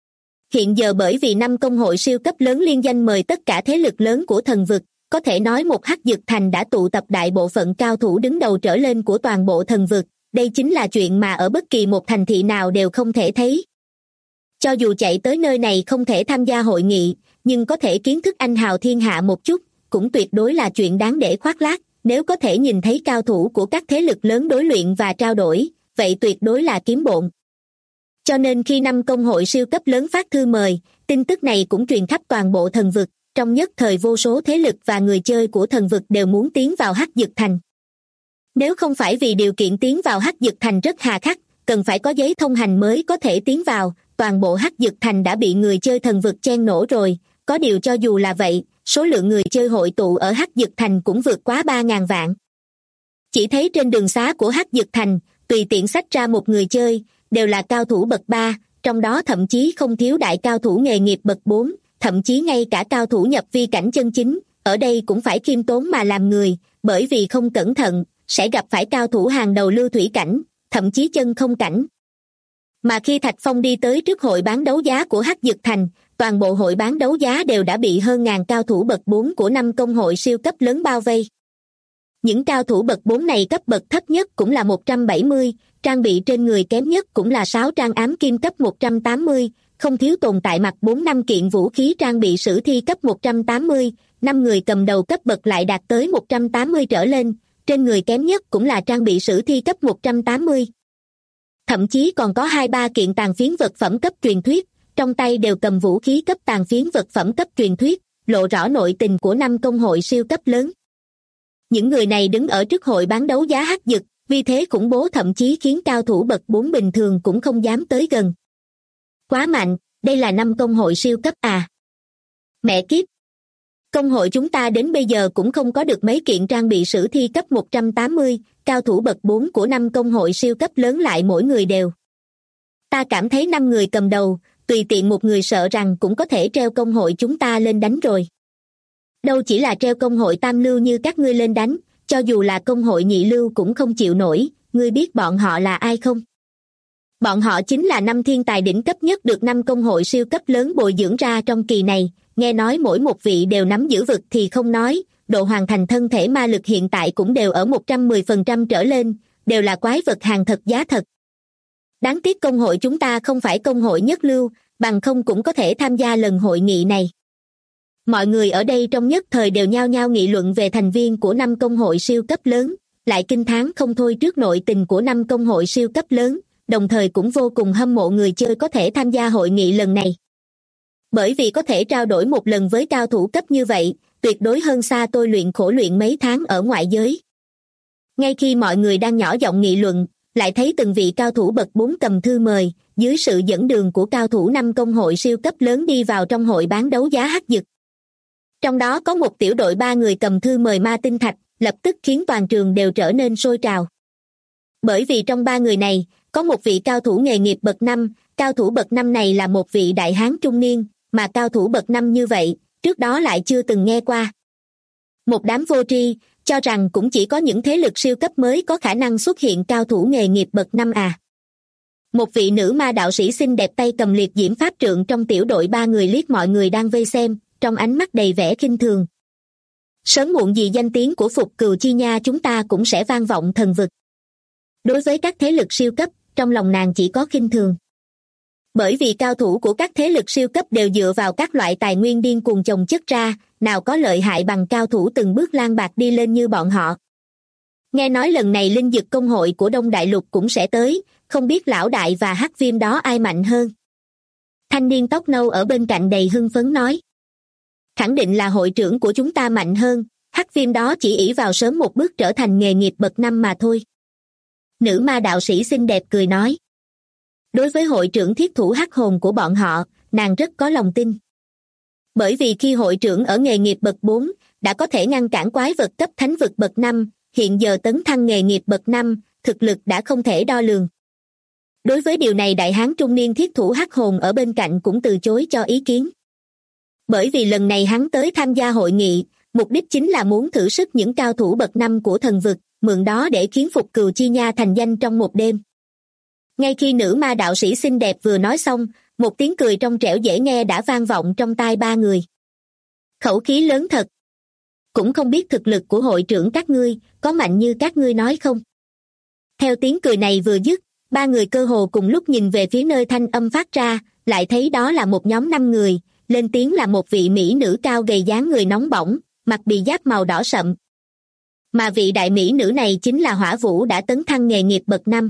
Hiện giờ bởi vì 5 công hội siêu cấp lớn liên danh mời tất cả thế lực lớn của thần vực, có thể nói một Hắc Dực Thành đã tụ tập đại bộ phận cao thủ đứng đầu trở lên của toàn bộ thần vực, đây chính là chuyện mà ở bất kỳ một thành thị nào đều không thể thấy. Cho dù chạy tới nơi này không thể tham gia hội nghị, nhưng có thể kiến thức anh hào thiên hạ một chút, cũng tuyệt đối là chuyện đáng để khoác lác, nếu có thể nhìn thấy cao thủ của các thế lực lớn đối luyện và trao đổi, vậy tuyệt đối là kiếm bộn. Cho nên khi 5 công hội siêu cấp lớn phát thư mời, tin tức này cũng truyền khắp toàn bộ thần vực, trong nhất thời vô số thế lực và người chơi của thần vực đều muốn tiến vào Hắc Dực Thành. Nếu không phải vì điều kiện tiến vào Hắc Dực Thành rất hà khắc, cần phải có giấy thông hành mới có thể tiến vào, toàn bộ Hắc Dực Thành đã bị người chơi thần vực chen nổ rồi, có điều cho dù là vậy, số lượng người chơi hội tụ ở Hắc Dực Thành cũng vượt quá 3.000 vạn. Chỉ thấy trên đường xá của Hắc Dực Thành, tùy tiện xách ra một người chơi, đều là cao thủ bậc 3, trong đó thậm chí không thiếu đại cao thủ nghề nghiệp bậc 4, thậm chí ngay cả cao thủ nhập vi cảnh chân chính, ở đây cũng phải khiêm tốn mà làm người, bởi vì không cẩn thận, sẽ gặp phải cao thủ hàng đầu lưu thủy cảnh, thậm chí chân không cảnh. Mà khi Thạch Phong đi tới trước hội bán đấu giá của Hắc Dực Thành, toàn bộ hội bán đấu giá đều đã bị hơn ngàn cao thủ bậc 4 của 5 công hội siêu cấp lớn bao vây. Những cao thủ bậc 4 này cấp bậc thấp nhất cũng là 170, trang bị trên người kém nhất cũng là 6 trang ám kim cấp 180, không thiếu tồn tại mặc 4-5 kiện vũ khí trang bị sử thi cấp 180, 5 người cầm đầu cấp bậc lại đạt tới 180 trở lên, trên người kém nhất cũng là trang bị sử thi cấp 180. Thậm chí còn có 2-3 kiện tàn phiến vật phẩm cấp truyền thuyết, trong tay đều cầm vũ khí cấp tàn phiến vật phẩm cấp truyền thuyết, lộ rõ nội tình của 5 công hội siêu cấp lớn. Những người này đứng ở trước hội bán đấu giá Hắc Dực, vì thế khủng bố thậm chí khiến cao thủ bậc 4 bình thường cũng không dám tới gần. Quá mạnh, đây là 5 công hội siêu cấp à? Mẹ kiếp! Công hội chúng ta đến bây giờ cũng không có được mấy kiện trang bị sử thi cấp 180, cao thủ bậc 4 của 5 công hội siêu cấp lớn lại mỗi người đều. Ta cảm thấy 5 người cầm đầu, tùy tiện một người sợ rằng cũng có thể treo công hội chúng ta lên đánh rồi. Đâu chỉ là treo công hội tam lưu như các ngươi lên đánh, cho dù là công hội nhị lưu cũng không chịu nổi, ngươi biết bọn họ là ai không? Bọn họ chính là 5 thiên tài đỉnh cấp nhất được 5 công hội siêu cấp lớn bồi dưỡng ra trong kỳ này, nghe nói mỗi một vị đều nắm giữ vực thì không nói, độ hoàn thành thân thể ma lực hiện tại cũng đều ở 110% trở lên, đều là quái vật hàng thật giá thật. Đáng tiếc công hội chúng ta không phải công hội nhất lưu, bằng không cũng có thể tham gia lần hội nghị này. Mọi người ở đây trong nhất thời đều nhao nhao nghị luận về thành viên của 5 công hội siêu cấp lớn, lại kinh thán không thôi trước nội tình của 5 công hội siêu cấp lớn, đồng thời cũng vô cùng hâm mộ người chơi có thể tham gia hội nghị lần này. Bởi vì có thể trao đổi một lần với cao thủ cấp như vậy, tuyệt đối hơn xa tôi luyện khổ luyện mấy tháng ở ngoại giới. Ngay khi mọi người đang nhỏ giọng nghị luận, lại thấy từng vị cao thủ bậc 4 cầm thư mời, dưới sự dẫn đường của cao thủ 5 công hội siêu cấp lớn đi vào trong hội bán đấu giá Hắc Dực. Trong đó có một tiểu đội 3 người cầm thư mời ma tinh thạch, lập tức khiến toàn trường đều trở nên sôi trào. Bởi vì trong 3 người này, có một vị cao thủ nghề nghiệp bậc 5, cao thủ bậc 5 này là một vị đại hán trung niên, mà cao thủ bậc 5 như vậy, trước đó lại chưa từng nghe qua. Một đám vô tri, cho rằng cũng chỉ có những thế lực siêu cấp mới có khả năng xuất hiện cao thủ nghề nghiệp bậc 5 à. Một vị nữ ma đạo sĩ xinh đẹp tay cầm liệt diễm pháp trượng trong tiểu đội 3 người liếc mọi người đang vây xem, trong ánh mắt đầy vẻ khinh thường. Sớm muộn gì danh tiếng của Phục Cừu Chi Nha chúng ta cũng sẽ vang vọng thần vực. Đối với các thế lực siêu cấp, trong lòng nàng chỉ có khinh thường. Bởi vì cao thủ của các thế lực siêu cấp đều dựa vào các loại tài nguyên điên cuồng chồng chất ra, nào có lợi hại bằng cao thủ từng bước lang bạc đi lên như bọn họ. Nghe nói lần này linh dực công hội của Đông Đại Lục cũng sẽ tới, không biết lão đại và hắc viêm đó ai mạnh hơn. Thanh niên tóc nâu ở bên cạnh đầy hưng phấn nói. Khẳng định là hội trưởng của chúng ta mạnh hơn, hắc viêm đó chỉ ỷ vào sớm một bước trở thành nghề nghiệp bậc 5 mà thôi. Nữ ma đạo sĩ xinh đẹp cười nói. Đối với hội trưởng thiết thủ hắc hồn của bọn họ, nàng rất có lòng tin. Bởi vì khi hội trưởng ở nghề nghiệp bậc 4, đã có thể ngăn cản quái vật cấp thánh vực bậc 5, hiện giờ tấn thăng nghề nghiệp bậc 5, thực lực đã không thể đo lường. Đối với điều này đại hán trung niên thiết thủ hắc hồn ở bên cạnh cũng từ chối cho ý kiến. Bởi vì lần này hắn tới tham gia hội nghị, mục đích chính là muốn thử sức những cao thủ bậc 5 của thần vực, mượn đó để khiến Phục Cừu Chi Nha thành danh trong một đêm. Ngay khi nữ ma đạo sĩ xinh đẹp vừa nói xong, một tiếng cười trong trẻo dễ nghe đã vang vọng trong tai ba người. Khẩu khí lớn thật. Cũng không biết thực lực của hội trưởng các ngươi, có mạnh như các ngươi nói không? Theo tiếng cười này vừa dứt, ba người cơ hồ cùng lúc nhìn về phía nơi thanh âm phát ra, lại thấy đó là một nhóm 5 người, lên tiếng là một vị mỹ nữ cao gầy dáng người nóng bỏng, mặc bì giáp màu đỏ sậm. Mà vị đại mỹ nữ này chính là Hỏa Vũ đã tấn thăng nghề nghiệp bậc 5.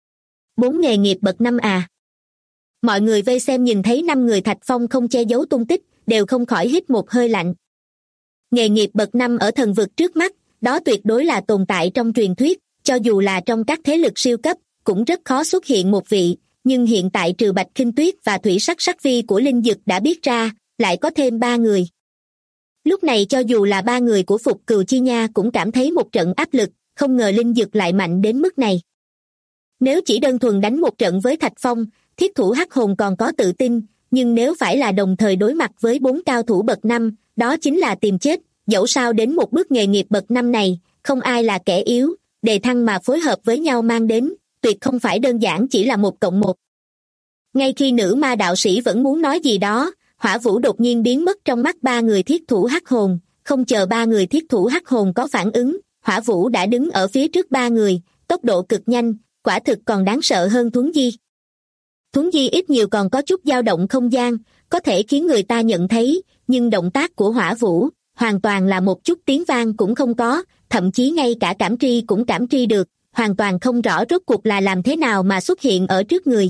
4 nghề nghiệp bậc 5 à? Mọi người vây xem nhìn thấy 5 người Thạch Phong không che giấu tung tích, đều không khỏi hít một hơi lạnh. Nghề nghiệp bậc 5 ở thần vực trước mắt, đó tuyệt đối là tồn tại trong truyền thuyết, cho dù là trong các thế lực siêu cấp, cũng rất khó xuất hiện một vị, nhưng hiện tại trừ Bạch Khinh Tuyết và Thủy Sắc Sắc Vi của Linh Dực đã biết ra, lại có thêm 3 người. Lúc này cho dù là 3 người của Phục Cừu Chi Nha cũng cảm thấy một trận áp lực, không ngờ Linh Dực lại mạnh đến mức này. Nếu chỉ đơn thuần đánh một trận với Thạch Phong, thiết thủ hắc hồn còn có tự tin, nhưng nếu phải là đồng thời đối mặt với 4 cao thủ bậc 5, đó chính là tìm chết, dẫu sao đến một bước nghề nghiệp bậc 5 này, không ai là kẻ yếu, đề thăng mà phối hợp với nhau mang đến, tuyệt không phải đơn giản chỉ là 1+1. Ngay khi nữ ma đạo sĩ vẫn muốn nói gì đó, Hỏa Vũ đột nhiên biến mất trong mắt 3 người thiết thủ hắc hồn, không chờ 3 người thiết thủ hắc hồn có phản ứng, Hỏa Vũ đã đứng ở phía trước 3 người, tốc độ cực nhanh, quả thực còn đáng sợ hơn Thuấn Di. Thuấn Di ít nhiều còn có chút dao động không gian, có thể khiến người ta nhận thấy, nhưng động tác của Hỏa Vũ, hoàn toàn là một chút tiếng vang cũng không có, thậm chí ngay cả cảm tri cũng cảm tri được, hoàn toàn không rõ rốt cuộc là làm thế nào mà xuất hiện ở trước người.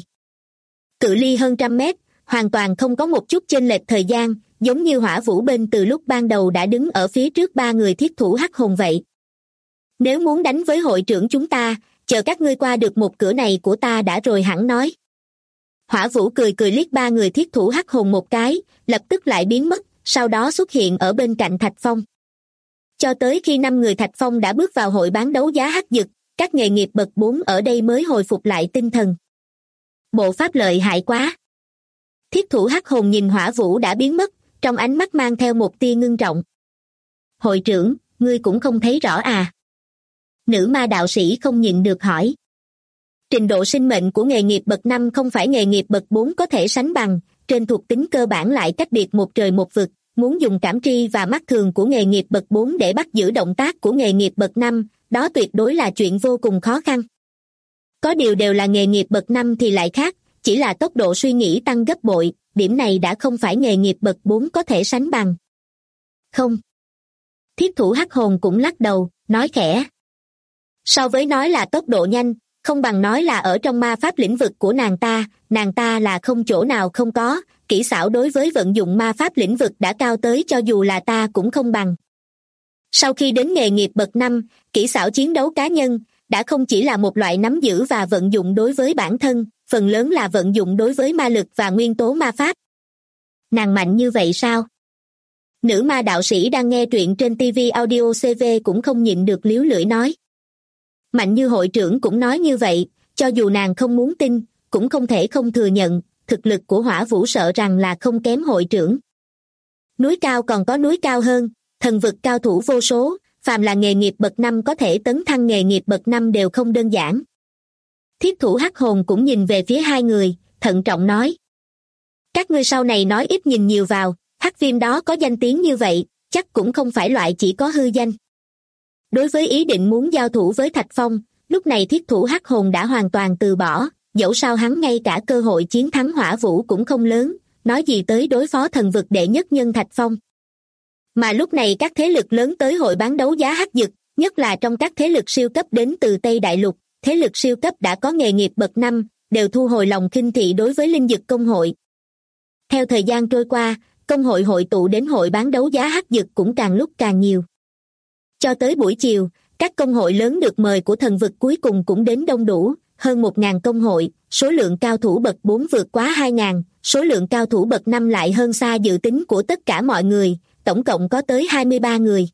Cự ly hơn 100 mét, hoàn toàn không có một chút chênh lệch thời gian, giống như Hỏa Vũ bên từ lúc ban đầu đã đứng ở phía trước 3 người thiết thủ hắc hồn vậy. Nếu muốn đánh với hội trưởng chúng ta, chờ các ngươi qua được một cửa này của ta đã rồi hẳn nói. Hỏa Vũ cười cười liếc 3 người thiết thủ hắc hồn một cái, lập tức lại biến mất, sau đó xuất hiện ở bên cạnh Thạch Phong. Cho tới khi 5 người Thạch Phong đã bước vào hội bán đấu giá hắc dực, các nghề nghiệp bậc 4 ở đây mới hồi phục lại tinh thần. Bộ pháp lợi hại quá. Thiết thủ hắc hồn nhìn Hỏa Vũ đã biến mất, trong ánh mắt mang theo một tia ngưng trọng. Hội trưởng, ngươi cũng không thấy rõ à? Nữ ma đạo sĩ không nhịn được hỏi. Trình độ sinh mệnh của nghề nghiệp bậc 5 không phải nghề nghiệp bậc 4 có thể sánh bằng, trên thuộc tính cơ bản lại cách biệt một trời một vực, muốn dùng cảm tri và mắt thường của nghề nghiệp bậc 4 để bắt giữ động tác của nghề nghiệp bậc 5, đó tuyệt đối là chuyện vô cùng khó khăn. Có điều đều là nghề nghiệp bậc 5 thì lại khác, chỉ là tốc độ suy nghĩ tăng gấp bội, điểm này đã không phải nghề nghiệp bậc 4 có thể sánh bằng. Không. Thiết thủ hắc hồn cũng lắc đầu, nói khẽ. So với nói là tốc độ nhanh, không bằng nói là ở trong ma pháp lĩnh vực của nàng ta là không chỗ nào không có, kỹ xảo đối với vận dụng ma pháp lĩnh vực đã cao tới cho dù là ta cũng không bằng. Sau khi đến nghề nghiệp bậc 5, kỹ xảo chiến đấu cá nhân, đã không chỉ là một loại nắm giữ và vận dụng đối với bản thân, phần lớn là vận dụng đối với ma lực và nguyên tố ma pháp. Nàng mạnh như vậy sao? Nữ ma đạo sĩ đang nghe truyện trên TV Audio CV cũng không nhịn được líu lưỡi nói. Mạnh như hội trưởng cũng nói như vậy, cho dù nàng không muốn tin, cũng không thể không thừa nhận, thực lực của Hỏa Vũ sợ rằng là không kém hội trưởng. Núi cao còn có núi cao hơn, thần vực cao thủ vô số, phàm là nghề nghiệp bậc 5 có thể tấn thăng nghề nghiệp bậc 5 đều không đơn giản. Thiết thủ hắc hồn cũng nhìn về phía 2 người, thận trọng nói. Các ngươi sau này nói ít nhìn nhiều vào, hắc Hắc Viêm đó có danh tiếng như vậy, chắc cũng không phải loại chỉ có hư danh. Đối với ý định muốn giao thủ với Thạch Phong, lúc này thiết thủ Hắc Hồn đã hoàn toàn từ bỏ, dẫu sao hắn ngay cả cơ hội chiến thắng Hỏa Vũ cũng không lớn, nói gì tới đối phó thần vực đệ nhất nhân Thạch Phong. Mà lúc này các thế lực lớn tới hội bán đấu giá Hắc Dực, nhất là trong các thế lực siêu cấp đến từ Tây Đại Lục, thế lực siêu cấp đã có nghề nghiệp bậc 5, đều thu hồi lòng khinh thị đối với linh dực công hội. Theo thời gian trôi qua, công hội hội tụ đến hội bán đấu giá Hắc Dực cũng càng lúc càng nhiều. Cho tới buổi chiều, các công hội lớn được mời của thần vực cuối cùng cũng đến đông đủ, hơn 1.000 công hội, số lượng cao thủ bậc 4 vượt quá 2.000, số lượng cao thủ bậc 5 lại hơn xa dự tính của tất cả mọi người, tổng cộng có tới 23 người.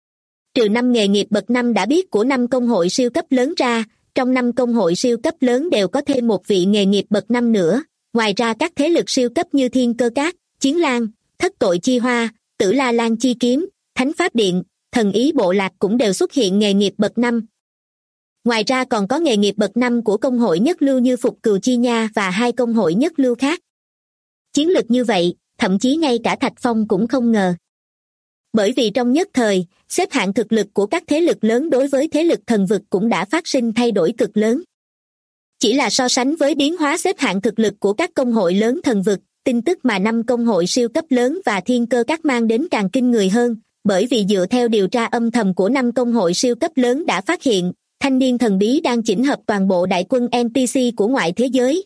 Trừ 5 nghề nghiệp bậc 5 đã biết của 5 công hội siêu cấp lớn ra, trong 5 công hội siêu cấp lớn đều có thêm một vị nghề nghiệp bậc 5 nữa, ngoài ra các thế lực siêu cấp như Thiên Cơ Các, Chiến Lang, Thất Tội Chi Hoa, Tử La Lan Chi Kiếm, Thánh Pháp Điện, Thần Ý Bộ Lạc cũng đều xuất hiện nghề nghiệp bậc 5. Ngoài ra còn có nghề nghiệp bậc 5 của công hội nhất lưu như Phục Cừu Chi Nha và 2 công hội nhất lưu khác. Chiến lực như vậy, thậm chí ngay cả Thạch Phong cũng không ngờ. Bởi vì trong nhất thời, xếp hạng thực lực của các thế lực lớn đối với thế lực thần vực cũng đã phát sinh thay đổi cực lớn. Chỉ là so sánh với biến hóa xếp hạng thực lực của các công hội lớn thần vực, tin tức mà 5 công hội siêu cấp lớn và Thiên Cơ Các mang đến càng kinh người hơn, bởi vì dựa theo điều tra âm thầm của 5 công hội siêu cấp lớn đã phát hiện, thanh niên thần bí đang chỉnh hợp toàn bộ đại quân NPC của ngoại thế giới.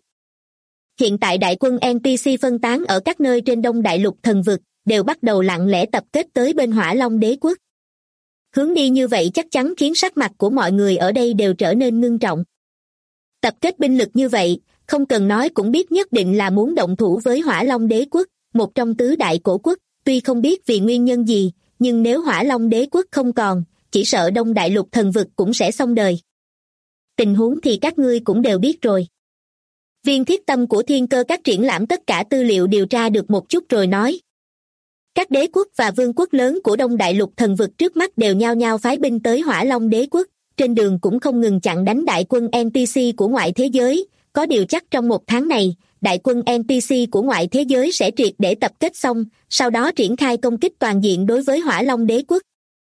Hiện tại đại quân NPC phân tán ở các nơi trên Đông Đại Lục thần vực, đều bắt đầu lặng lẽ tập kết tới bên Hỏa Long Đế Quốc. Hướng đi như vậy chắc chắn khiến sắc mặt của mọi người ở đây đều trở nên ngưng trọng. Tập kết binh lực như vậy, không cần nói cũng biết nhất định là muốn động thủ với Hỏa Long Đế Quốc, một trong tứ đại cổ quốc, tuy không biết vì nguyên nhân gì, nhưng nếu Hỏa Long Đế Quốc không còn, chỉ sợ Đông Đại Lục thần vực cũng sẽ xong đời. Tình huống thì các ngươi cũng đều biết rồi. Viên Thiết Tâm của Thiên Cơ Các triển lãm tất cả tư liệu điều tra được một chút rồi nói. Các đế quốc và vương quốc lớn của Đông Đại Lục thần vực trước mắt đều nhao nhao phái binh tới Hỏa Long Đế Quốc, trên đường cũng không ngừng chặn đánh đại quân NPC của ngoại thế giới, có điều chắc trong 1 tháng này, đại quân NPC của ngoại thế giới sẽ triệt để tập kết xong, sau đó triển khai công kích toàn diện đối với Hỏa Long Đế Quốc.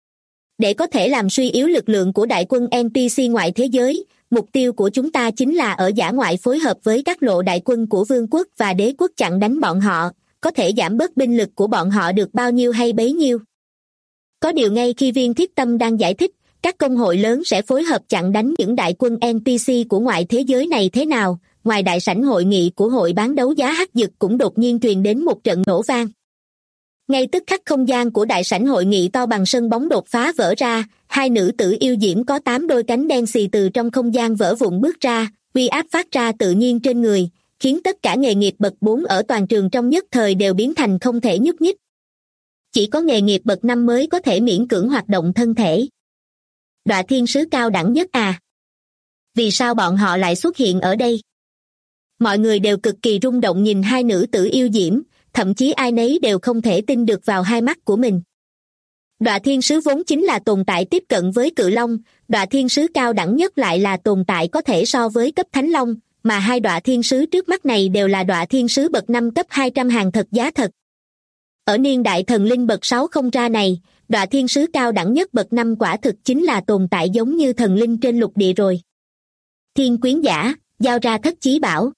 Để có thể làm suy yếu lực lượng của đại quân NPC ngoại thế giới, mục tiêu của chúng ta chính là ở dã ngoại phối hợp với các lộ đại quân của vương quốc và đế quốc chặn đánh bọn họ, có thể giảm bớt binh lực của bọn họ được bao nhiêu hay bấy nhiêu. Có điều ngay khi Viên Thiết Tâm đang giải thích, các công hội lớn sẽ phối hợp chặn đánh những đại quân NPC của ngoại thế giới này thế nào, ngoài đại sảnh hội nghị của hội bán đấu giá Hắc Dực cũng đột nhiên truyền đến một trận nổ vang. Ngay tức khắc không gian của đại sảnh hội nghị to bằng sân bóng đột phá vỡ ra, 2 nữ tử yêu diễm có 8 đôi cánh đen xì từ trong không gian vỡ vụn bước ra, uy áp phát ra tự nhiên trên người, khiến tất cả nghề nghiệp bậc 4 ở toàn trường trong nhất thời đều biến thành không thể nhúc nhích. Chỉ có nghề nghiệp bậc 5 mới có thể miễn cưỡng hoạt động thân thể. Đọa thiên sứ cao đẳng nhất à? Vì sao bọn họ lại xuất hiện ở đây? Mọi người đều cực kỳ rung động nhìn 2 nữ tử yêu diễm, thậm chí ai nấy đều không thể tin được vào hai mắt của mình. Đọa thiên sứ vốn chính là tồn tại tiếp cận với cự long, đọa thiên sứ cao đẳng nhất lại là tồn tại có thể so với cấp thánh long, mà 2 đọa thiên sứ trước mắt này đều là đọa thiên sứ bậc 5 cấp 200 hàng thật giá thật. Ở niên đại thần linh bậc 6 không ra này, đọa thiên sứ cao đẳng nhất bậc 5 quả thực chính là tồn tại giống như thần linh trên lục địa rồi. Thiên quyến giả, giao ra thất chí bảo.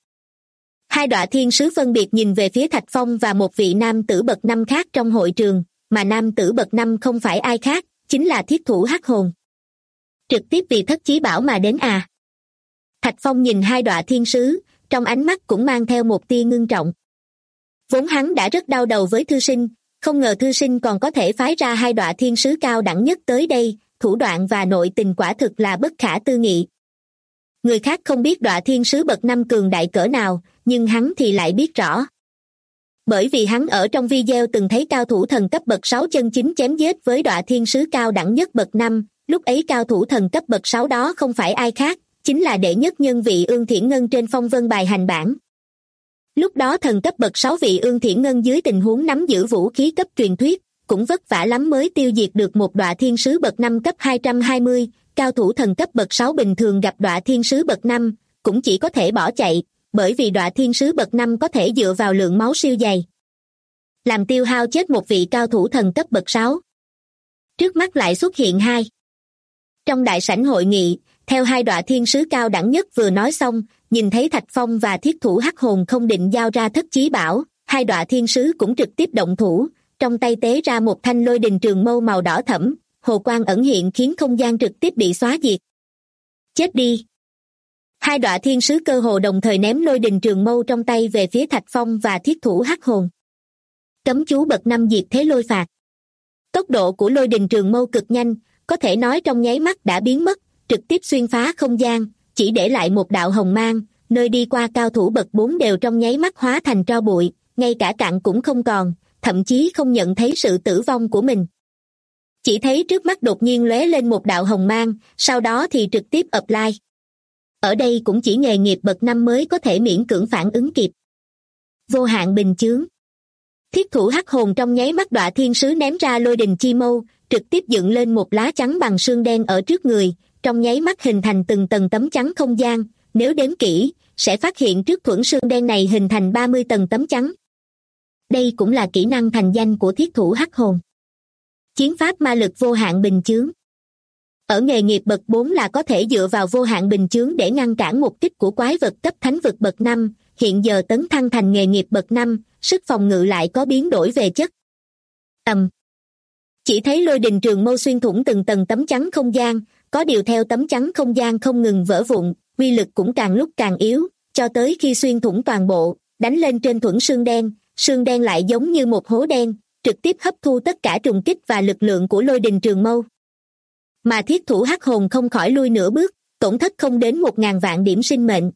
2 đọa thiên sứ phân biệt nhìn về phía Thạch Phong và một vị nam tử bậc 5 khác trong hội trường, mà nam tử bậc 5 không phải ai khác, chính là thiết thủ Hắc Hồn. Trực tiếp vì thất chí bảo mà đến à? Thạch Phong nhìn 2 đọa thiên sứ, trong ánh mắt cũng mang theo một tia ngưng trọng. Vốn hắn đã rất đau đầu với thư sinh, không ngờ thư sinh còn có thể phái ra 2 đọa thiên sứ cao đẳng nhất tới đây, thủ đoạn và nội tình quả thực là bất khả tư nghị. Người khác không biết đọa thiên sứ bậc 5 cường đại cỡ nào, nhưng hắn thì lại biết rõ. Bởi vì hắn ở trong video từng thấy cao thủ thần cấp bậc 6 chân chính chém giết với đọa thiên sứ cao đẳng nhất bậc 5, lúc ấy cao thủ thần cấp bậc 6 đó không phải ai khác, chính là đệ nhất nhân vị Ương Thiển Ngân trên phong vân bài hành bảng. Lúc đó thần cấp bậc 6 vị Ương Thiển Ngân dưới tình huống nắm giữ vũ khí cấp truyền thuyết, cũng vất vả lắm mới tiêu diệt được một đọa thiên sứ bậc 5 cấp 220, cao thủ thần cấp bậc 6 bình thường gặp đọa thiên sứ bậc 5, cũng chỉ có thể bỏ chạy, bởi vì đọa thiên sứ bậc 5 có thể dựa vào lượng máu siêu dày. làm tiêu hao chết một vị cao thủ thần cấp bậc 6. Trước mắt lại xuất hiện hai. Trong đại sảnh hội nghị, theo hai đọa thiên sứ cao đẳng nhất vừa nói xong, nhìn thấy Thạch Phong và thiết thủ hắc hồn không định giao ra thất chí bảo, hai đọa thiên sứ cũng trực tiếp động thủ, trong tay tế ra một thanh lôi đình trường mâu màu đỏ thẫm, hồ quang ẩn hiện khiến không gian trực tiếp bị xóa diệt. Chết đi! Hai đọa thiên sứ cơ hồ đồng thời ném lôi đình trường mâu trong tay về phía Thạch Phong và thiết thủ hắc hồn. Cấm chú bậc 5 diệt thế lôi phạt. Tốc độ của lôi đình trường mâu cực nhanh, có thể nói trong nháy mắt đã biến mất, trực tiếp xuyên phá không gian, chỉ để lại một đạo hồng mang, nơi đi qua cao thủ bậc 4 đều trong nháy mắt hóa thành tro bụi, ngay cả cặn cũng không còn, thậm chí không nhận thấy sự tử vong của mình. Chỉ thấy trước mắt đột nhiên lóe lên một đạo hồng mang, sau đó thì trực tiếp apply. Ở đây cũng chỉ nghề nghiệp bậc 5 mới có thể miễn cưỡng phản ứng kịp. Vô hạn bình chướng. Thiết thủ hắc hồn trong nháy mắt đọa thiên sứ ném ra lôi đình chi mâu, trực tiếp dựng lên một lá chắn bằng xương đen ở trước người, trong nháy mắt hình thành từng tầng tấm chắn không gian, nếu đếm kỹ, sẽ phát hiện trước thuẫn xương đen này hình thành 30 tầng tấm chắn. Đây cũng là kỹ năng thành danh của thiết thủ hắc hồn. Chiến pháp ma lực vô hạn bình chướng. Ở nghề nghiệp bậc 4 là có thể dựa vào vô hạn bình chướng để ngăn cản một kích của quái vật cấp thánh vực bậc 5, hiện giờ tấn thăng thành nghề nghiệp bậc 5, sức phòng ngự lại có biến đổi về chất. Chỉ thấy lôi đình trường mâu xuyên thủng từng tầng tấm chắn không gian, có điều theo tấm chắn không gian không ngừng vỡ vụn, uy lực cũng càng lúc càng yếu, cho tới khi xuyên thủng toàn bộ, đánh lên trên thuẫn xương đen lại giống như một hố đen, trực tiếp hấp thu tất cả trùng kích và lực lượng của lôi đình trường mâu. Mà thiết thủ hắc hồn không khỏi lui nửa bước, tổn thất không đến 1.000 vạn điểm sinh mệnh.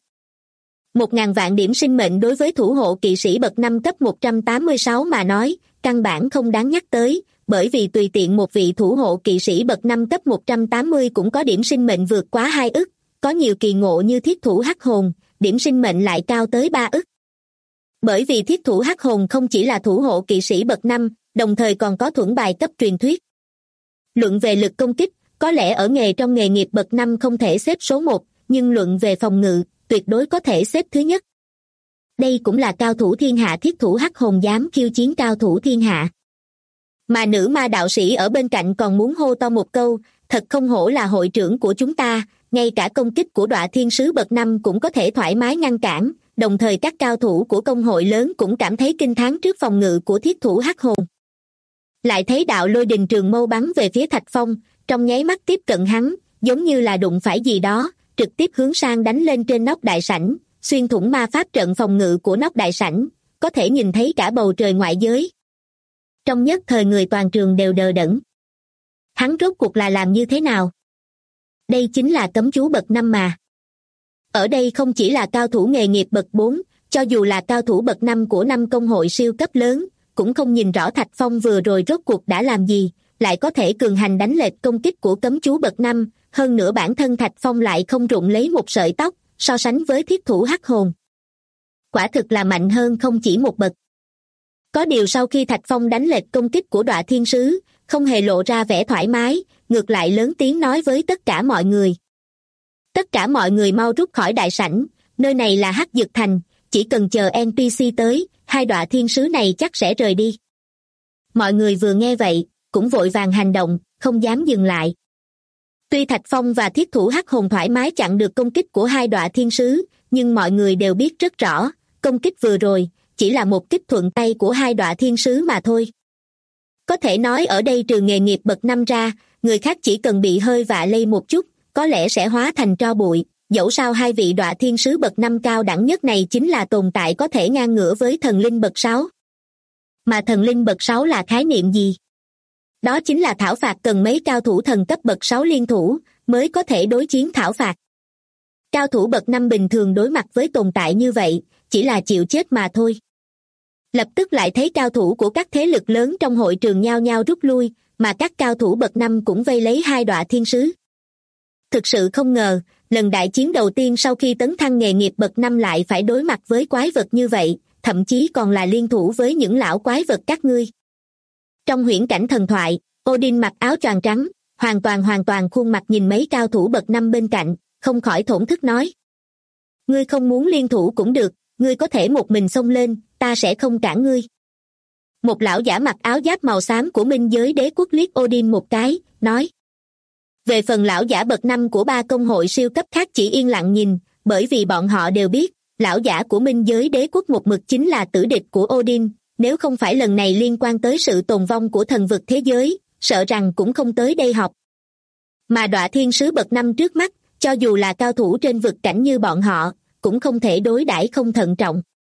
1.000 vạn điểm sinh mệnh đối với thủ hộ kỵ sĩ bậc 5 cấp 186 mà nói, căn bản không đáng nhắc tới, bởi vì tùy tiện một vị thủ hộ kỵ sĩ bậc 5 cấp 180 cũng có điểm sinh mệnh vượt quá 2 ức, có nhiều kỳ ngộ như thiết thủ hắc hồn, điểm sinh mệnh lại cao tới 3 ức. Bởi vì thiết thủ hắc hồn không chỉ là thủ hộ kỵ sĩ bậc 5, đồng thời còn có thuẫn bài cấp truyền thuyết. Luận về lực công kích, có lẽ ở trong nghề nghiệp bậc 5 không thể xếp số 1, nhưng luận về phòng ngự, tuyệt đối có thể xếp thứ nhất. Đây cũng là cao thủ thiên hạ thiết thủ hắc hồn dám khiêu chiến cao thủ thiên hạ. Mà nữ ma đạo sĩ ở bên cạnh còn muốn hô to một câu, thật không hổ là hội trưởng của chúng ta, ngay cả công kích của đọa thiên sứ bậc 5 cũng có thể thoải mái ngăn cản, đồng thời các cao thủ của công hội lớn cũng cảm thấy kinh thán trước phòng ngự của thiết thủ hắc hồn. Lại thấy đạo lôi đình trường mâu bắn về phía Thạch Phong, trong nháy mắt tiếp cận hắn, giống như là đụng phải gì đó, trực tiếp hướng sang đánh lên trên nóc đại sảnh, xuyên thủng ma pháp trận phòng ngự của nóc đại sảnh, có thể nhìn thấy cả bầu trời ngoại giới. Trong nhất thời người toàn trường đều đờ đẫn. Hắn rốt cuộc là làm như thế nào? Đây chính là cấm chú bậc 5 mà. Ở đây không chỉ là cao thủ nghề nghiệp bậc 4, cho dù là cao thủ bậc 5 của 5 công hội siêu cấp lớn, cũng không nhìn rõ Thạch Phong vừa rồi rốt cuộc đã làm gì, lại có thể cường hành đánh lệch công kích của cấm chú bậc 5, hơn nữa bản thân Thạch Phong lại không rụng lấy một sợi tóc, so sánh với thiết thủ hắc hồn. Quả thực là mạnh hơn không chỉ một bậc. Có điều sau khi Thạch Phong đánh lệch công kích của đọa thiên sứ, không hề lộ ra vẻ thoải mái, ngược lại lớn tiếng nói với tất cả mọi người. Tất cả mọi người mau rút khỏi đại sảnh, nơi này là Hắc Dực Thành, chỉ cần chờ NPC tới, hai đọa thiên sứ này chắc sẽ rời đi. Mọi người vừa nghe vậy, cũng vội vàng hành động, không dám dừng lại. Tuy Thạch Phong và thiết thủ hắc hồn thoải mái chặn được công kích của hai đọa thiên sứ, nhưng mọi người đều biết rất rõ, công kích vừa rồi, chỉ là một kích thuận tay của hai đọa thiên sứ mà thôi. Có thể nói ở đây trừ nghề nghiệp bậc 5 ra, người khác chỉ cần bị hơi vạ lây một chút, có lẽ sẽ hóa thành tro bụi, dẫu sao hai vị đọa thiên sứ bậc 5 cao đẳng nhất này chính là tồn tại có thể ngang ngửa với thần linh bậc 6. Mà thần linh bậc 6 là khái niệm gì? Đó chính là thảo phạt cần mấy cao thủ thần cấp bậc 6 liên thủ, mới có thể đối chiến thảo phạt. Cao thủ bậc 5 bình thường đối mặt với tồn tại như vậy, chỉ là chịu chết mà thôi. Lập tức lại thấy cao thủ của các thế lực lớn trong hội trường nhao nhao rút lui, mà các cao thủ bậc 5 cũng vây lấy hai đọa thiên sứ. Thực sự không ngờ, lần đại chiến đầu tiên sau khi tấn thăng nghề nghiệp bậc 5 lại phải đối mặt với quái vật như vậy, thậm chí còn là liên thủ với những lão quái vật các ngươi. Trong huyễn cảnh thần thoại, Odin mặc áo choàng trắng, hoàn toàn khuôn mặt nhìn mấy cao thủ bậc 5 bên cạnh, không khỏi thổn thức nói. Ngươi không muốn liên thủ cũng được, ngươi có thể một mình xông lên, ta sẽ không cản ngươi. Một lão giả mặc áo giáp màu xám của minh giới đế quốc liếc Odin một cái, nói. Về phần lão giả bậc 5 của 3 công hội siêu cấp khác chỉ yên lặng nhìn, bởi vì bọn họ đều biết, lão giả của minh giới đế quốc một mực chính là tử địch của Odin, nếu không phải lần này liên quan tới sự tồn vong của thần vực thế giới, sợ rằng cũng không tới đây học. Mà Đọa Thiên Sứ bậc 5 trước mắt, cho dù là cao thủ trên vực cảnh như bọn họ, cũng không thể đối đãi không thận trọng.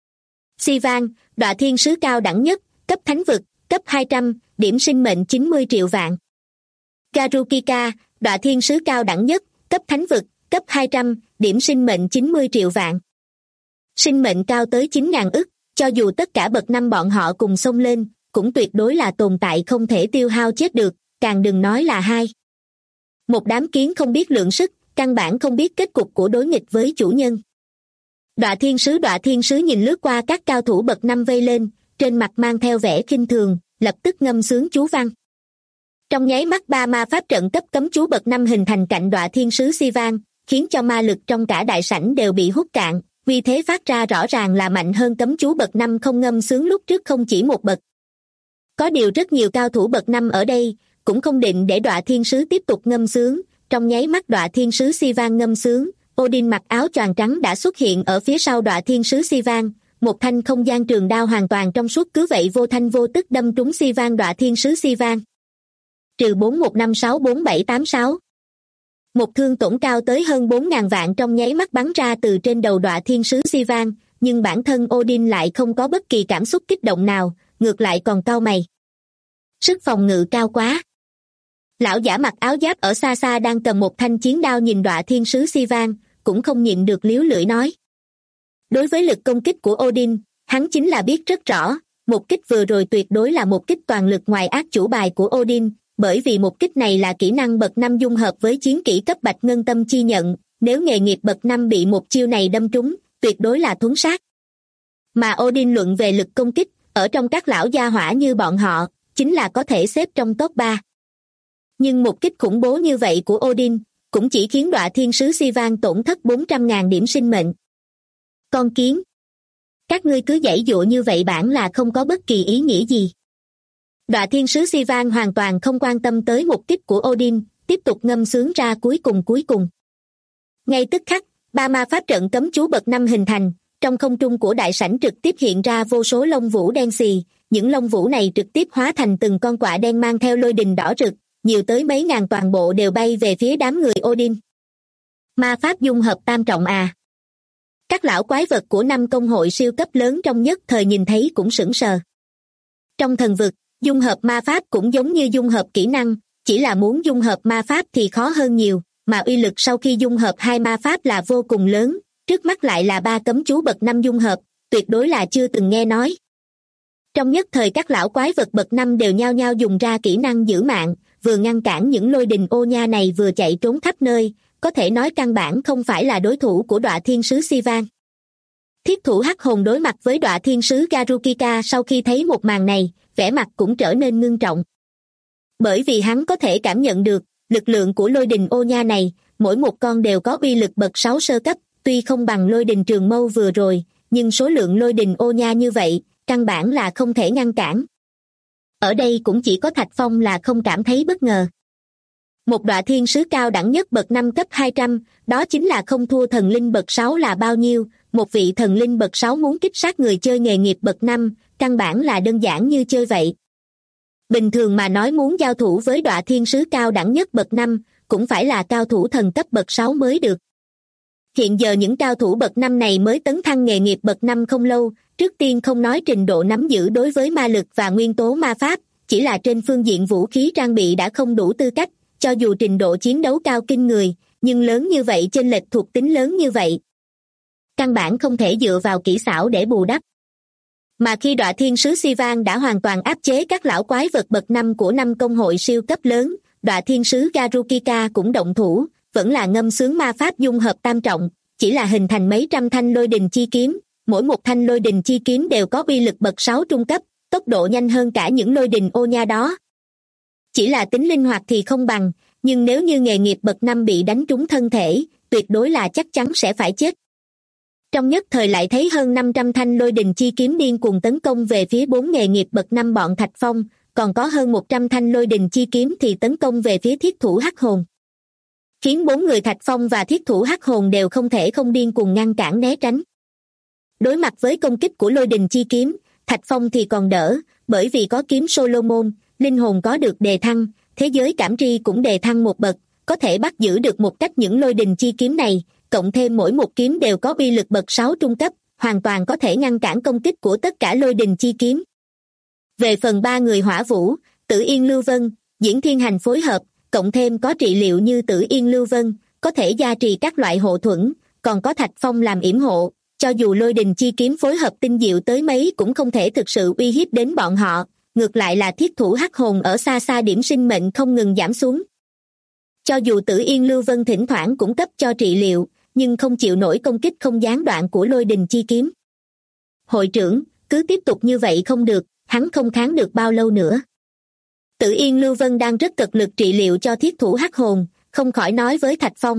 Sivan, Đọa Thiên Sứ cao đẳng nhất, cấp thánh vực, cấp 200, điểm sinh mệnh 90 triệu vạn. Garukika, Đọa Thiên Sứ cao đẳng nhất, cấp thánh vực, cấp 200, điểm sinh mệnh 90 triệu vạn. Sinh mệnh cao tới 9.000 ức, cho dù tất cả bậc 5 bọn họ cùng xông lên, cũng tuyệt đối là tồn tại không thể tiêu hao chết được, càng đừng nói là hai. Một đám kiến không biết lượng sức, căn bản không biết kết cục của đối nghịch với chủ nhân. Đọa Thiên Sứ nhìn lướt qua các cao thủ bậc 5 vây lên, trên mặt mang theo vẻ khinh thường, lập tức ngâm sướng chú văn. Trong nháy mắt 3 ma pháp trận cấp cấm chú bậc 5 hình thành cạnh Đọa Thiên Sứ Sivan, khiến cho ma lực trong cả đại sảnh đều bị hút cạn, uy thế phát ra rõ ràng là mạnh hơn cấm chú bậc 5 không ngâm sướng lúc trước không chỉ một bậc. Có điều rất nhiều cao thủ bậc 5 ở đây, cũng không định để Đọa Thiên Sứ tiếp tục ngâm sướng, trong nháy mắt Đọa Thiên Sứ Sivan ngâm sướng, Odin mặc áo choàng trắng đã xuất hiện ở phía sau Đọa Thiên Sứ Sivan, một thanh không gian trường đao hoàn toàn trong suốt cứ vậy vô thanh vô tức đâm trúng Sivan Đọa Thiên Sứ Sivan. Trừ 41564786. Một thương tổn cao tới hơn 4.000 vạn trong nháy mắt bắn ra từ trên đầu Đọa Thiên Sứ Sivan, nhưng bản thân Odin lại không có bất kỳ cảm xúc kích động nào, ngược lại còn cau mày. Sức phòng ngự cao quá. Lão giả mặc áo giáp ở xa xa đang cầm một thanh chiến đao nhìn Đọa Thiên Sứ Sivan, cũng không nhịn được liếu lưỡi nói. Đối với lực công kích của Odin, hắn chính là biết rất rõ, một kích vừa rồi tuyệt đối là một kích toàn lực ngoài ác chủ bài của Odin, bởi vì một kích này là kỹ năng bậc 5 dung hợp với chiến kỹ cấp bạch ngân tâm chi nhận, nếu nghề nghiệp bậc 5 bị một chiêu này đâm trúng, tuyệt đối là thuấn sát. Mà Odin luận về lực công kích, ở trong các lão gia hỏa như bọn họ, chính là có thể xếp trong top 3. Nhưng một kích khủng bố như vậy của Odin, cũng chỉ khiến Đọa Thiên Sứ Sivan tổn thất 400.000 điểm sinh mệnh. Con kiến! Các ngươi cứ giãy giụa như vậy bản là không có bất kỳ ý nghĩa gì. Đọa Thiên Sứ Sivan hoàn toàn không quan tâm tới một kích của Odin, tiếp tục ngâm sướng ra cuối cùng. Ngay tức khắc, 3 ma pháp trận cấm chú bậc 5 hình thành, trong không trung của đại sảnh trực tiếp hiện ra vô số lông vũ đen xì, những lông vũ này trực tiếp hóa thành từng con quạ đen mang theo lôi đình đỏ rực, nhiều tới mấy ngàn toàn bộ đều bay về phía đám người Odin. Ma pháp dung hợp tam trọng à? Các lão quái vật của 5 công hội siêu cấp lớn trong nhất thời nhìn thấy cũng sửng sờ. Trong thần vực, dung hợp ma pháp cũng giống như dung hợp kỹ năng, chỉ là muốn dung hợp ma pháp thì khó hơn nhiều, mà uy lực sau khi dung hợp 2 ma pháp là vô cùng lớn, trước mắt lại là 3 cấm chú bậc 5 dung hợp, tuyệt đối là chưa từng nghe nói. Trong nhất thời các lão quái vật bậc 5 đều nhao nhao dùng ra kỹ năng giữ mạng, vừa ngăn cản những lôi đình ô nha này vừa chạy trốn khắp nơi, có thể nói căn bản không phải là đối thủ của Đọa Thiên Sứ Sivan. Thiết thủ hắc hồn đối mặt với Đọa Thiên Sứ Garukika sau khi thấy một màn này, vẻ mặt cũng trở nên ngưng trọng. Bởi vì hắn có thể cảm nhận được, lực lượng của lôi đình ô nha này, mỗi một con đều có uy lực bậc 6 sơ cấp, tuy không bằng lôi đình trường mâu vừa rồi, nhưng số lượng lôi đình ô nha như vậy, căn bản là không thể ngăn cản. Ở đây cũng chỉ có Thạch Phong là không cảm thấy bất ngờ. Một Đọa Thiên Sứ cao đẳng nhất bậc 5 cấp 200, đó chính là không thua thần linh bậc 6 là bao nhiêu, một vị thần linh bậc 6 muốn kích sát người chơi nghề nghiệp bậc 5, căn bản là đơn giản như chơi vậy. Bình thường mà nói muốn giao thủ với Đọa Thiên Sứ cao đẳng nhất bậc 5, cũng phải là cao thủ thần cấp bậc 6 mới được. Hiện giờ những cao thủ bậc 5 này mới tấn thăng nghề nghiệp bậc 5 không lâu, trước tiên không nói trình độ nắm giữ đối với ma lực và nguyên tố ma pháp, chỉ là trên phương diện vũ khí trang bị đã không đủ tư cách, cho dù trình độ chiến đấu cao kinh người, nhưng lớn như vậy chênh lệch thuộc tính lớn như vậy. Căn bản không thể dựa vào kỹ xảo để bù đắp. Mà khi Đọa Thiên Sứ Sivan đã hoàn toàn áp chế các lão quái vật bậc 5 của 5 công hội siêu cấp lớn, Đọa Thiên Sứ Garukika cũng động thủ, vẫn là ngâm sướng ma pháp dung hợp tam trọng, chỉ là hình thành mấy trăm thanh lôi đình chi kiếm, mỗi một thanh lôi đình chi kiếm đều có uy lực bậc 6 trung cấp, tốc độ nhanh hơn cả những lôi đình ô nha đó. Chỉ là tính linh hoạt thì không bằng, nhưng nếu như nghề nghiệp bậc 5 bị đánh trúng thân thể, tuyệt đối là chắc chắn sẽ phải chết. Trong nhất thời lại thấy hơn 500 thanh lôi đình chi kiếm điên cuồng tấn công về phía 4 nghề nghiệp bậc 5 bọn Thạch Phong, còn có hơn 100 thanh lôi đình chi kiếm thì tấn công về phía thiết thủ hắc hồn. Khiến 4 người Thạch Phong và thiết thủ hắc hồn đều không thể không điên cuồng ngăn cản né tránh. Đối mặt với công kích của lôi đình chi kiếm, Thạch Phong thì còn đỡ, bởi vì có kiếm Solomon, linh hồn có được đề thăng, thế giới cảm tri cũng đề thăng một bậc, có thể bắt giữ được một cách những lôi đình chi kiếm này, cộng thêm mỗi một kiếm đều có uy lực bậc 6 trung cấp, hoàn toàn có thể ngăn cản công kích của tất cả lôi đình chi kiếm. Về phần 3 người Hỏa Vũ, Tử Yên Lưu Vân, Diễn Thiên Hành phối hợp, cộng thêm có trị liệu như Tử Yên Lưu Vân, có thể gia trì các loại hộ thuẫn, còn có Thạch Phong làm yểm hộ, cho dù lôi đình chi kiếm phối hợp tinh diệu tới mấy cũng không thể thực sự uy hiếp đến bọn họ, ngược lại là thiết thủ hắc hồn ở xa xa điểm sinh mệnh không ngừng giảm xuống. Cho dù Tử Yên Lưu Vân thỉnh thoảng cũng cấp cho trị liệu, nhưng không chịu nổi công kích không gián đoạn của lôi đình chi kiếm. Hội trưởng, cứ tiếp tục như vậy không được, hắn không kháng được bao lâu nữa. Tử Yên Lưu Vân đang rất cực lực trị liệu cho thiết thủ hắc hồn, không khỏi nói với Thạch Phong.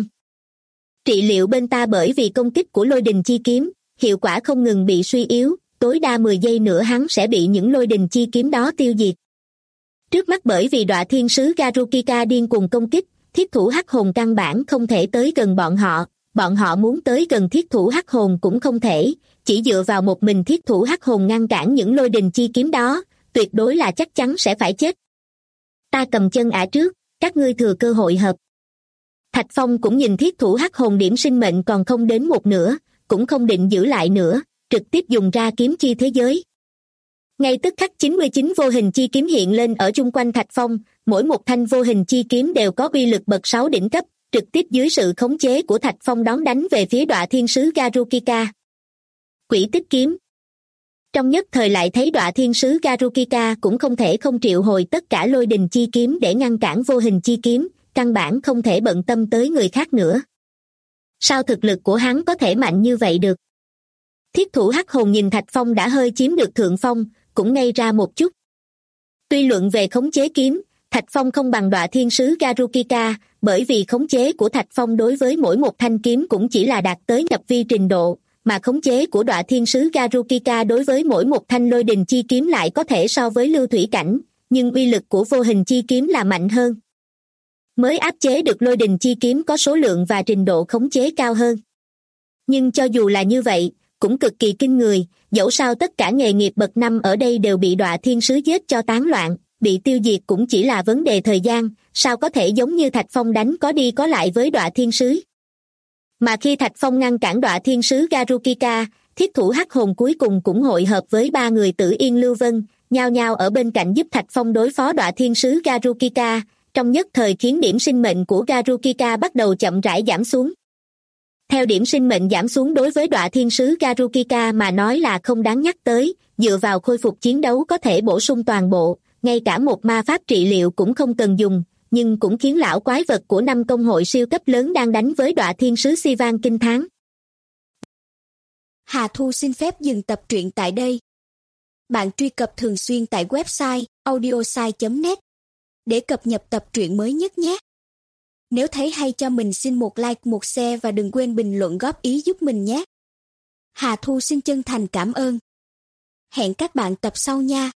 Trị liệu bên ta bởi vì công kích của lôi đình chi kiếm, hiệu quả không ngừng bị suy yếu, tối đa 10 giây nữa hắn sẽ bị những lôi đình chi kiếm đó tiêu diệt. Trước mắt bởi vì Đọa Thiên Sứ Garukika điên cuồng công kích, thiết thủ hắc hồn căn bản không thể tới gần bọn họ muốn tới gần thiết thủ hắc hồn cũng không thể, chỉ dựa vào một mình thiết thủ hắc hồn ngăn cản những lôi đình chi kiếm đó, tuyệt đối là chắc chắn sẽ phải chết. Ta cầm chân ả trước, các ngươi thừa cơ hội hợp. Thạch Phong cũng nhìn thiết thủ hắc hồn điểm sinh mệnh còn không đến một nửa, cũng không định giữ lại nữa, trực tiếp dùng ra kiếm chi thế giới. Ngay tức khắc 99 vô hình chi kiếm hiện lên ở chung quanh Thạch Phong, mỗi một thanh vô hình chi kiếm đều có uy lực bậc 6 đỉnh cấp, trực tiếp dưới sự khống chế của Thạch Phong đón đánh về phía Đọa Thiên Sứ Garukika. Quỷ tích kiếm. Trong nhất thời lại thấy Đọa Thiên Sứ Garukika cũng không thể không triệu hồi tất cả lôi đình chi kiếm để ngăn cản vô hình chi kiếm, căn bản không thể bận tâm tới người khác nữa. Sao thực lực của hắn có thể mạnh như vậy được? Thiết thủ hắc hồn nhìn Thạch Phong đã hơi chiếm được thượng phong, cũng ngây ra một chút. Tuy luận về khống chế kiếm, Thạch Phong không bằng Đọa Thiên Sứ Garukika, bởi vì khống chế của Thạch Phong đối với mỗi một thanh kiếm cũng chỉ là đạt tới nhập vi trình độ, mà khống chế của Đọa Thiên Sứ Garukika đối với mỗi một thanh lôi đình chi kiếm lại có thể so với lưu thủy cảnh, nhưng uy lực của vô hình chi kiếm là mạnh hơn. Mới áp chế được lôi đình chi kiếm có số lượng và trình độ khống chế cao hơn. Nhưng cho dù là như vậy, cũng cực kỳ kinh người, dẫu sao tất cả nghề nghiệp bậc 5 ở đây đều bị Đọa Thiên Sứ giết cho tán loạn, bị tiêu diệt cũng chỉ là vấn đề thời gian, sao có thể giống như Thạch Phong đánh có đi có lại với Đọa Thiên Sứ. Mà khi Thạch Phong ngăn cản Đọa Thiên Sứ Garukika, thiết thủ hắc hồn cuối cùng cũng hội hợp với 3 người Tử Yên Lưu Vân, nhao nhao ở bên cạnh giúp Thạch Phong đối phó Đọa Thiên Sứ Garukika, trong nhất thời khiến điểm sinh mệnh của Garukika bắt đầu chậm rãi giảm xuống. Theo điểm sinh mệnh giảm xuống đối với Đọa Thiên Sứ Garukika mà nói là không đáng nhắc tới, dựa vào khôi phục chiến đấu có thể bổ sung toàn bộ, ngay cả một ma pháp trị liệu cũng không cần dùng, nhưng cũng khiến lão quái vật của 5 công hội siêu cấp lớn đang đánh với Đọa Thiên Sứ Sivan kinh thán. Hà Thu xin phép dừng tập truyện tại đây. Bạn truy cập thường xuyên tại website audiosai.net để cập nhật tập truyện mới nhất nhé. Nếu thấy hay cho mình xin một like, một share và đừng quên bình luận góp ý giúp mình nhé. Hà Thu xin chân thành cảm ơn. Hẹn các bạn tập sau nha.